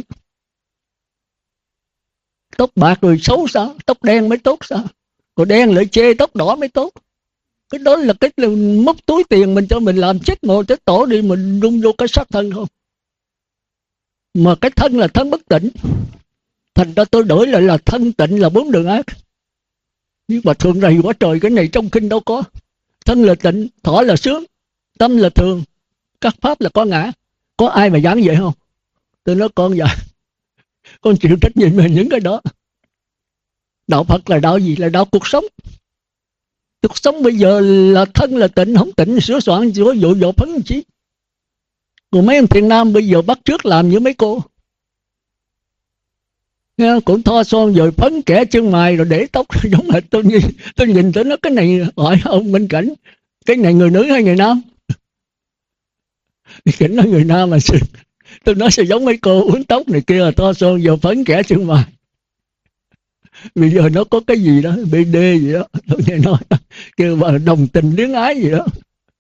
Tóc bạc rồi xấu sao? Tóc đen mới tốt sao? Còn đen lại chê tóc đỏ mới tốt. Cái đó là cái móc túi tiền mình cho mình làm chết mồ chết tổ đi, mình rung vô cái xác thân không. Mà cái thân là thân bất tịnh. Thành ra tôi đổi lại là thân tịnh là 4 đường ác. Nhưng mà thường rầy quá trời, cái này trong kinh đâu có. Thân là tịnh, thọ là sướng, tâm là thường, các pháp là có ngã. Có ai mà dám vậy không? Tôi nói con dạ, con chịu trách nhiệm về những cái đó. Đạo Phật là đạo gì? Là đạo cuộc sống. Cuộc sống bây giờ là thân là tịnh, không tịnh sửa soạn chỉ có dụ phấn chi. Còn mấy ông thiền nam bây giờ bắt trước làm như mấy cô, cũng thoa son rồi phấn kẻ chân mày rồi để tóc giống hệt. Tôi nhìn tới nó, cái này hỏi ông Minh Cảnh, cái này người nữ hay người nam? Thì Cảnh nói người nam mà sư. Tôi nói sẽ giống mấy cô uống tóc này kia là thoa son rồi phấn kẻ chân mày. Bây giờ nó có cái gì đó BD gì đó, tôi nghe nói kêu bà đồng tình luyến ái gì đó.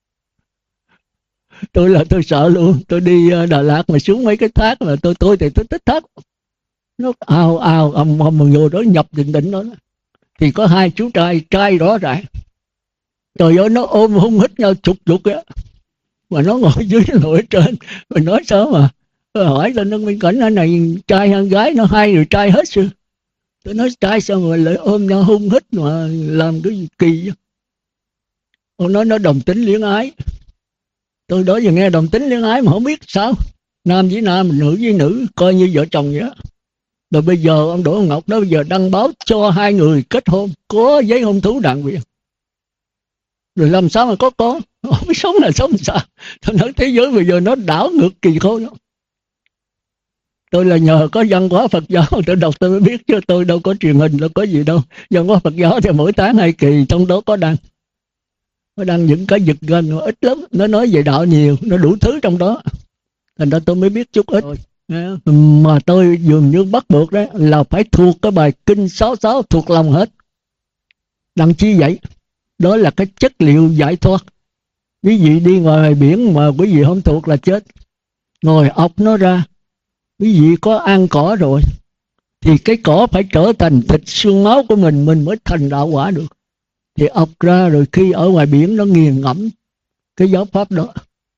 Tôi sợ luôn. Tôi đi Đà Lạt mà xuống mấy cái thác là tôi thì tôi thích thác. Nó ào ào ầm ầm vô đó nhập định đó. Thì có 2 chú trai rõ ràng. Trời ơi, nó ôm hung hít nhau chục á. Mà nó ngồi dưới ngồi ở trên. Mình nói sao mà. Tôi hỏi lên nó bên cảnh này trai hay gái, nó hai người trai hết sư. Tôi nói trai sao mà lại ôm nhau hung hít mà làm cái gì kỳ vậy? Ông nói nó đồng tính luyến ái. Tôi đó giờ nghe đồng tính luyến ái mà không biết sao. Nam với nam, nữ với nữ, coi như vợ chồng vậy đó. Rồi bây giờ ông Đỗ Ngọc đó bây giờ đăng báo cho 2 người kết hôn, có giấy hôn thú đàng quyền. Rồi làm sao mà có con? Không biết sống là sống sao. Tôi nói thế giới bây giờ nó đảo ngược kỳ khôi đó. Tôi là nhờ có văn hóa Phật giáo tôi đọc tôi mới biết, chứ tôi đâu có truyền hình, đâu có gì đâu. Văn hóa Phật giáo thì mỗi tháng 2 kỳ, trong đó có đăng. Nó đăng những cái giật gân ít lắm. Nó nói về đạo nhiều, nó đủ thứ trong đó. Thành ra tôi mới biết chút ít. Mà tôi dường như bắt buộc đó là phải thuộc cái bài kinh 66 thuộc lòng hết. Đặng chi vậy? Đó là cái chất liệu giải thoát. Quý vị đi ngoài biển mà quý vị không thuộc là chết. Ngồi ọc nó ra. Quý vị có ăn cỏ rồi thì cái cỏ phải trở thành thịt xương máu của mình mới thành đạo quả được. Thì ọc ra rồi khi ở ngoài biển nó nghiền ngẫm cái giáo pháp đó.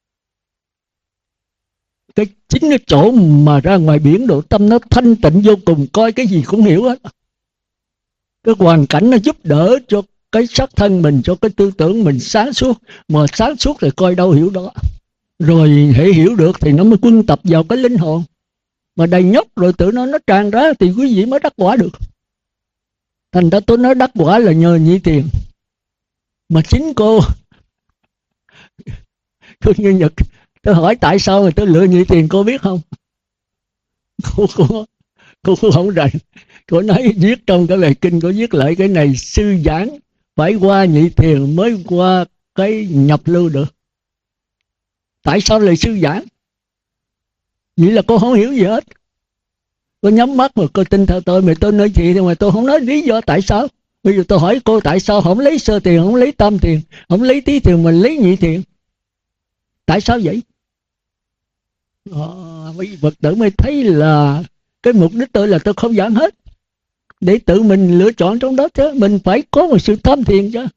Cái chính cái chỗ mà ra ngoài biển độ tâm nó thanh tịnh vô cùng, coi cái gì cũng hiểu hết. Cái hoàn cảnh nó giúp đỡ cho cái xác thân mình, cho cái tư tưởng mình sáng suốt. Mà sáng suốt thì coi đâu hiểu đó. Rồi hãy hiểu được thì nó mới quân tập vào cái linh hồn. Mà đầy nhóc rồi tự nó tràn ra thì quý vị mới đắc quả được. Thành ra tôi nói đắc quả là nhờ Nhị Thiền. Mà chính cô như Nhật, tôi hỏi tại sao mà tôi lựa Nhị Thiền, cô biết không? Cô không rành. Cô nói viết trong cái bài kinh, cô viết lại cái này sư giảng phải qua Nhị Thiền mới qua cái nhập lưu được. Tại sao lại sư giảng? Vậy là cô không hiểu gì hết. Cô nhắm mắt mà cô tin theo tôi, mà tôi nói chị nhưng mà tôi không nói lý do tại sao. Bây giờ tôi hỏi cô tại sao không lấy sơ thiền, không lấy tam thiền, không lấy tí thiền mà lấy nhị thiền? Tại sao vậy? Phật tử mới thấy là cái mục đích tôi là tôi không giảng hết. để tự mình lựa chọn trong đó chứ. Mình phải có một sự tham thiền chứ.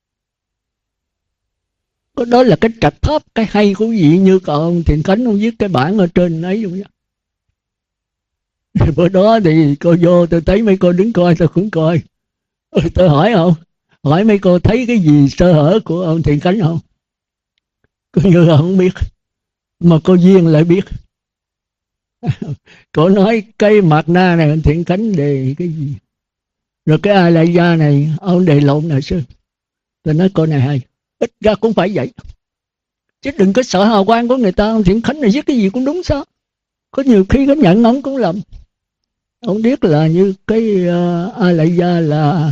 Đó là cái trạch pháp, cái hay của quý vị. Như ông Thiện Khánh ông viết cái bản ở trên ấy luôn. Bữa đó thì cô vô, tôi thấy mấy cô đứng coi, tôi cũng coi. Tôi hỏi không, hỏi mấy cô thấy cái gì sơ hở của ông Thiện Khánh không? Cô Như không biết, mà cô Duyên lại biết. Cô nói cái mặt na này ông Thiện Khánh đề cái gì, rồi cái ai lại ra này ông đề lộn này sư. Tôi nói cô này hay, ít ra cũng phải vậy, chứ đừng có sợ hào quang của người ta. Ông Thiện Khánh này viết cái gì cũng đúng sao? Có nhiều khi cái nhận ông cũng lầm. Ông biết là như cái ai lại ra là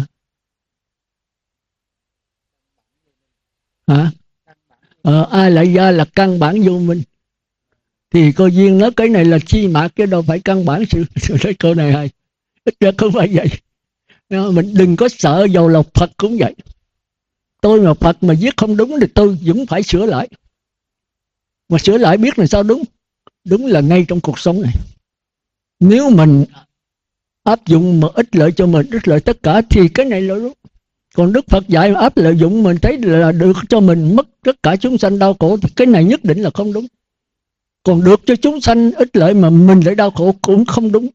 hả? Ai lại ra là căn bản vô minh. Thì cô Duyên nói cái này là chi mạc chứ đâu phải căn bản sự. Cái câu này hay, ít ra không phải vậy. Mình đừng có sợ, dầu là Phật cũng vậy. Tôi mà Phật mà viết không đúng thì tôi vẫn phải sửa lại. Mà sửa lại biết là sao đúng. Đúng là ngay trong cuộc sống này, nếu mình áp dụng mà ích lợi cho mình, ích lợi tất cả, thì cái này là đúng. Còn Đức Phật dạy áp lợi dụng mình thấy là được cho mình, mất tất cả chúng sanh đau khổ, thì cái này nhất định là không đúng. Còn được cho chúng sanh ích lợi mà mình lại đau khổ cũng không đúng.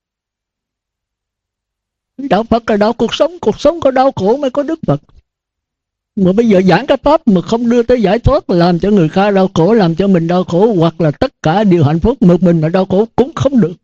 Đạo Phật là đạo cuộc sống có đau khổ mới có Đức Phật. Mà bây giờ giảng cái pháp mà không đưa tới giải thoát, làm cho người khác đau khổ, làm cho mình đau khổ, hoặc là tất cả đều hạnh phúc, một mình mà đau khổ cũng không được.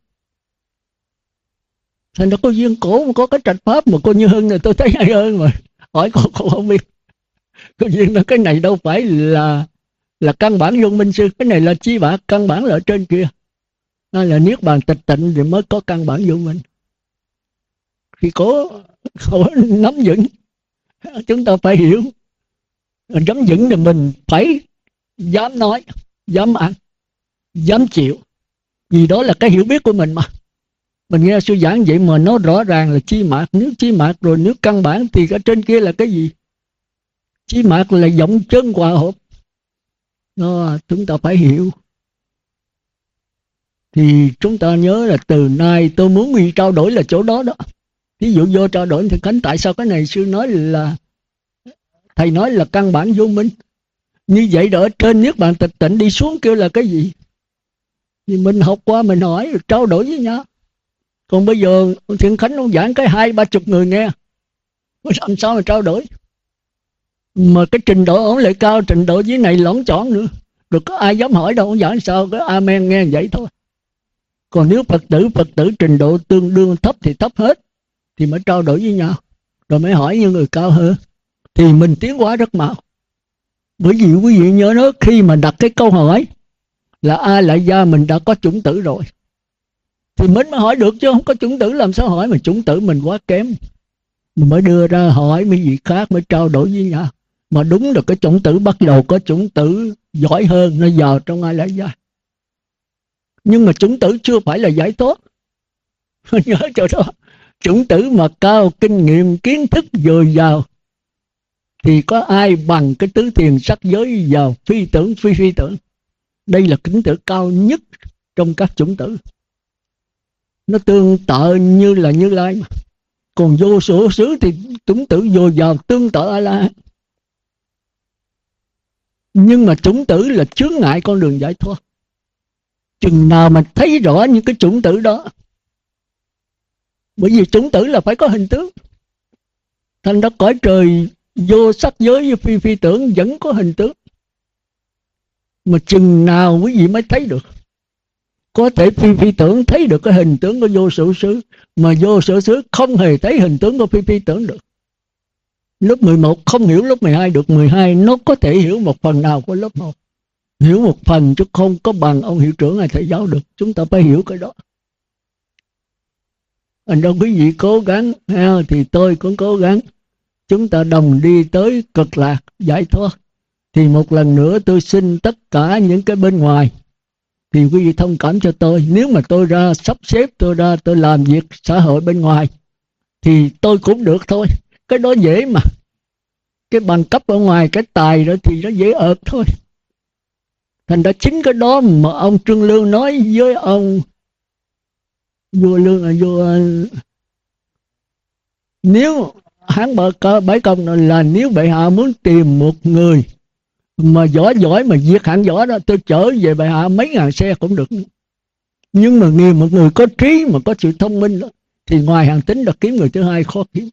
Thành ra cô Duyên cổ có cái trạch pháp mà cô Như Hưng này tôi thấy hay hơn mà. Hỏi cô không biết. Cô Duyên nói cái này đâu phải là căn bản vô minh sư, cái này là chi bạc, căn bản là ở trên kia. Nó là niết bàn tịch tịnh thì mới có căn bản vô minh. Thì có nắm vững, chúng ta phải hiểu. Nắm vững thì mình phải dám nói, dám ăn, dám chịu. Vì đó là cái hiểu biết của mình mà. Mình nghe sư giảng vậy mà nó rõ ràng là chi mạc. Nếu chi mạc rồi, nếu căn bản thì ở trên kia là cái gì? Chi mạc là giọng chân hòa hợp. Nó chúng ta phải hiểu. Thì chúng ta nhớ là từ nay tôi muốn gì trao đổi là chỗ đó đó. Ví dụ vô trao đổi thì Khánh tại sao cái này sư nói là, thầy nói là căn bản vô minh. Như vậy đó, ở trên niết bàn tịch tịnh đi xuống kêu là cái gì? Thì mình học qua mình hỏi rồi trao đổi với nhau. Còn bây giờ Thiện Khánh ông giảng cái 20-30 người nghe, làm sao mà trao đổi? Mà cái trình độ ông lại cao, trình độ dưới này lõng chỏn nữa. Rồi có ai dám hỏi đâu, ông giảng sao cái amen nghe vậy thôi. Còn nếu Phật tử trình độ tương đương thấp thì thấp hết, thì mới trao đổi với nhau, rồi mới hỏi những người cao hơn, thì mình tiến hóa rất mau. Bởi vì quý vị nhớ đó, khi mà đặt cái câu hỏi là ai lại ra, mình đã có chủng tử rồi, thì mình mới hỏi được, chứ không có chủng tử làm sao hỏi. Mà chủng tử mình quá kém, mình mới đưa ra hỏi mấy vị khác, mới trao đổi với nhau. Mà đúng là cái chủng tử bắt đầu có chủng tử giỏi hơn, nó vào trong ai lại ra. Nhưng mà chủng tử chưa phải là giải thoát. Nhớ chỗ đó, chủng tử mà cao kinh nghiệm kiến thức dồi dào thì có ai bằng cái tứ thiền sắc giới vào phi tưởng phi tưởng. Đây là chủng tử cao nhất trong các chủng tử. Nó tương tự như là Như Lai mà. Còn vô số xứ thì chủng tử dồi dào tương tự A La. Nhưng mà chủng tử là chướng ngại con đường giải thoát. Chừng nào mà thấy rõ những cái chủng tử đó, bởi vì chủng tử là phải có hình tướng. Thành ra cõi trời vô sắc giới với phi tưởng vẫn có hình tướng. Mà chừng nào quý vị mới thấy được. Có thể phi tưởng thấy được cái hình tướng của vô sở xứ, mà vô sở xứ không hề thấy hình tướng của phi tưởng được. Lớp 11 không hiểu lớp 12 được. 12 nó có thể hiểu một phần nào của lớp 1, hiểu một phần chứ không có bằng ông hiệu trưởng hay thầy giáo được. Chúng ta phải hiểu cái đó. Anh đâu quý vị cố gắng thì tôi cũng cố gắng. Chúng ta đồng đi tới cực lạc giải thoát. Thì một lần nữa tôi xin tất cả những cái bên ngoài thì quý vị thông cảm cho tôi. Nếu mà tôi ra sắp xếp, tôi ra tôi làm việc xã hội bên ngoài thì tôi cũng được thôi. Cái đó dễ mà. Cái bằng cấp ở ngoài, cái tài đó thì nó dễ ợt thôi. Thành ra chính cái đó mà ông Trương Lương nói với ông vua Lương, Nếu Hán Bái Công là nếu bệ hạ muốn tìm một người mà giỏi mà diệt hạng võ đó, tôi chở về bệ hạ mấy ngàn xe cũng được. Nhưng mà một người có trí mà có sự thông minh đó, thì ngoài Hàn Tín là kiếm người thứ hai khó kiếm.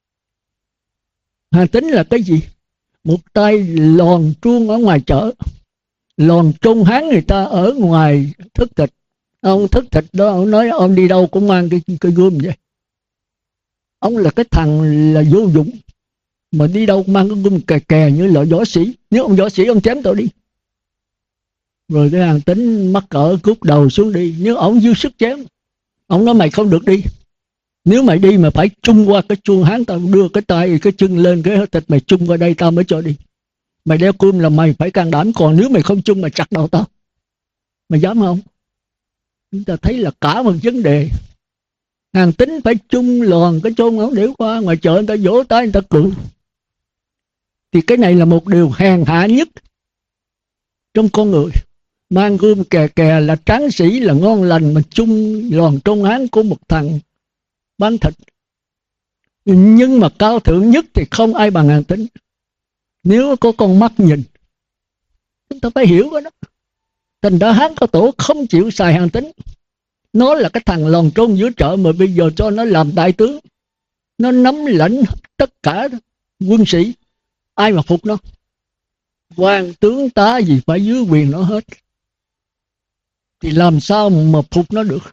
Hàn Tín là cái gì? Một tay lòn truông ở ngoài chợ, lòn trung Hán người ta ở ngoài thức thịt. Ông thức thịt đó, ông nói ông đi đâu cũng mang cái gươm vậy. Ông là cái thằng là vô dụng, mà đi đâu mang cái gươm kè kè như là võ sĩ. Nếu ông võ sĩ ông chém tôi đi. Rồi cái Hàn Tín mắc cỡ cút đầu xuống đi. Nhưng ông dư sức chém. Ông nói mày không được đi. Nếu mày đi mà phải chung qua cái chuông Hán, tao đưa cái tay cái chân lên cái thịt mày chung qua đây tao mới cho đi. Mày đeo cơm là mày phải can đảm. Còn nếu mày không chung mày chặt đầu tao. Mày dám không? Chúng ta thấy là cả một vấn đề. Hàn Tín phải chung lòn cái chôn ống để qua ngoài chợ, người ta vỗ tay người ta cười. Thì cái này là một điều hèn hạ nhất trong con người. Mang gươm kè kè là tráng sĩ là ngon lành, mà chung lòn trôn Hán của một thằng bán thịt. Nhưng mà cao thượng nhất thì không ai bằng Hàn Tín. Nếu có con mắt nhìn, chúng ta phải hiểu cái đó. Thành ra Hán Cao Tổ không chịu xài Hàn Tín. Nó là cái thằng lòn trôn giữa chợ, mà bây giờ cho nó làm đại tướng, nó nắm lãnh tất cả quân sĩ. Ai mà phục nó? Quan tướng tá gì phải dưới quyền nó hết. Thì làm sao mà phục nó được?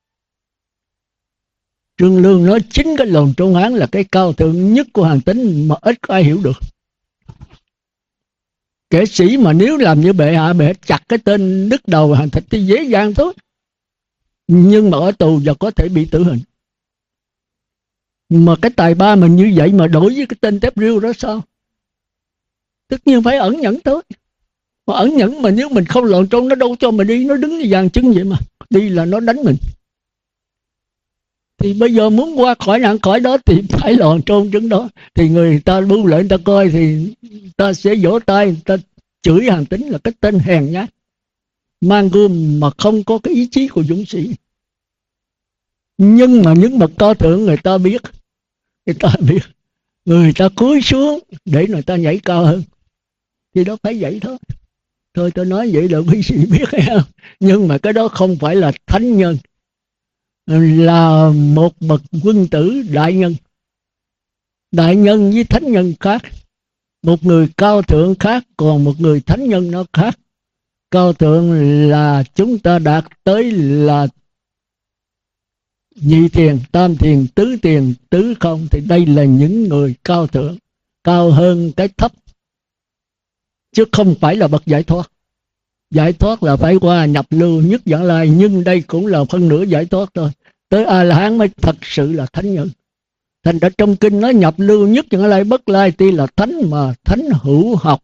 Trương Lương nói chính cái lòn trôn Hán là cái cao thượng nhất của Hàn Tín mà ít có ai hiểu được. Kẻ sĩ mà nếu làm như bệ hạ chặt cái tên đứt đầu Hàn Thịt thì dễ dàng thôi. Nhưng mà ở tù và có thể bị tử hình. Mà cái tài ba mình như vậy mà đổi với cái tên Tép Riêu đó sao? Tất nhiên phải ẩn nhẫn thôi. Mà ẩn nhẫn mà nếu mình không lòn trôn nó đâu cho mình đi. Nó đứng như vàng trứng vậy mà. Đi là nó đánh mình. Thì bây giờ muốn qua khỏi nạn khỏi đó thì phải lòn trôn trứng đó. Thì người ta bu lại người ta coi thì ta sẽ vỗ tay, người ta chửi Hàn Tín là cái tên hèn nhát, mang gươm mà không có cái ý chí của dũng sĩ. Nhưng mà những bậc cao thượng người ta biết, người ta cúi xuống để người ta nhảy cao hơn. Thì đó phải vậy thôi. Thôi tôi nói vậy là quý vị biết không? Nhưng mà cái đó không phải là thánh nhân, là một bậc quân tử đại nhân. Đại nhân với thánh nhân khác. Một người cao thượng khác, còn một người thánh nhân nó khác. Cao thượng là chúng ta đạt tới là nhị thiền, tam thiền, tứ thiền, tứ không. Thì đây là những người cao thượng, cao hơn cái thấp, chứ không phải là bậc giải thoát. Giải thoát là phải qua nhập lưu nhất vãng lai, nhưng đây cũng là phân nửa giải thoát thôi. Tới A-la-hán mới thật sự là thánh nhân. Thành ra trong kinh nói nhập lưu nhất vãng lai bất lai, tuy là thánh mà thánh hữu học.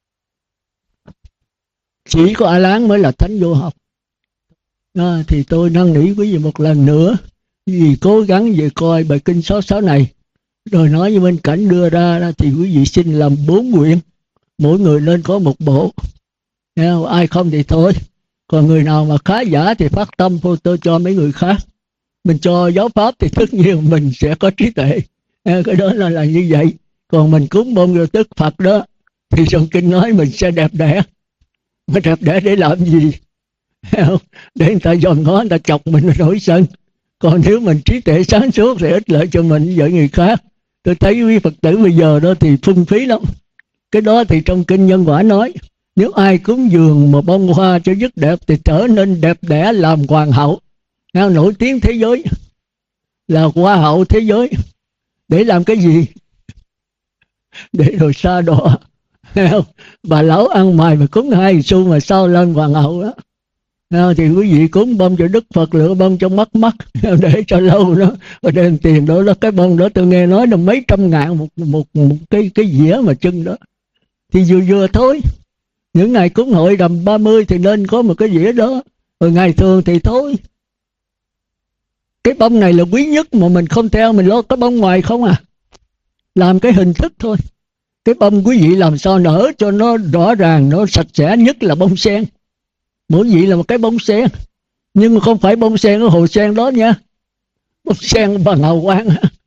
Chỉ có A-la-hán mới là thánh vô học. Thì tôi năn nỉ quý vị một lần nữa, vì cố gắng về coi bài kinh 66 này, rồi nói như bên cạnh đưa ra thì quý vị xin làm 4 quyển, mỗi người nên có một bộ. Ai không thì thôi. Còn người nào mà khá giả thì phát tâm photo cho mấy người khác. Mình cho giáo pháp thì tất nhiên mình sẽ có trí tuệ. Cái đó là như vậy. Còn mình cúng bông rồi tức Phật đó, thì trong kinh nói mình sẽ đẹp đẽ. Mà đẹp đẽ để làm gì? Để người ta dòm ngó, người ta chọc mình nổi sân. Còn nếu mình trí tuệ sáng suốt thì ích lợi cho mình với người khác. Tôi thấy quý Phật tử bây giờ đó thì phung phí lắm. Cái đó thì trong kinh Nhân Quả nói, nếu ai cúng dường một bông hoa cho rất đẹp thì trở nên đẹp đẽ làm hoàng hậu, nổi tiếng thế giới, là hoa hậu thế giới. Để làm cái gì? Để rồi xa đọa. Bà lão ăn mày mà cúng 2 xu mà sao lên hoàng hậu đó. Thì quý vị cúng bông cho Đức Phật, lựa bông trong mắt để cho lâu đó, rồi đem tiền đó, cái bông đó tôi nghe nói là mấy trăm ngàn một cái dĩa mà trưng đó. Thì vừa thôi. Những ngày cúng hội rằm 30 thì nên có một cái dĩa đó. Rồi ngày thường thì thôi. Cái bông này là quý nhất mà mình không theo, mình lo cái bông ngoài không à. Làm cái hình thức thôi. Cái bông quý vị làm sao nở cho nó rõ ràng, nó sạch sẽ, nhất là bông sen. Mỗi vị là một cái bông sen. Nhưng mà không phải bông sen ở hồ sen đó nha. Bông sen bằng hào quang.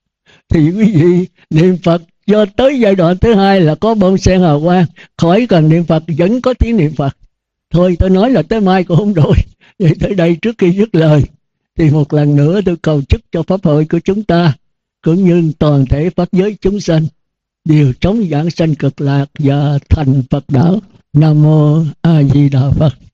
thì quý vị niệm Phật do tới giai đoạn thứ hai là có bông sen hào quang, khỏi cần niệm Phật vẫn có tiếng niệm Phật. Thôi tôi nói là tới mai cũng không đổi. Vậy tới đây trước khi dứt lời thì một lần nữa tôi cầu chúc cho pháp hội của chúng ta cũng như toàn thể pháp giới chúng sanh đều chống giảng sanh cực lạc và thành Phật đạo. Nam mô A Di Đà Phật.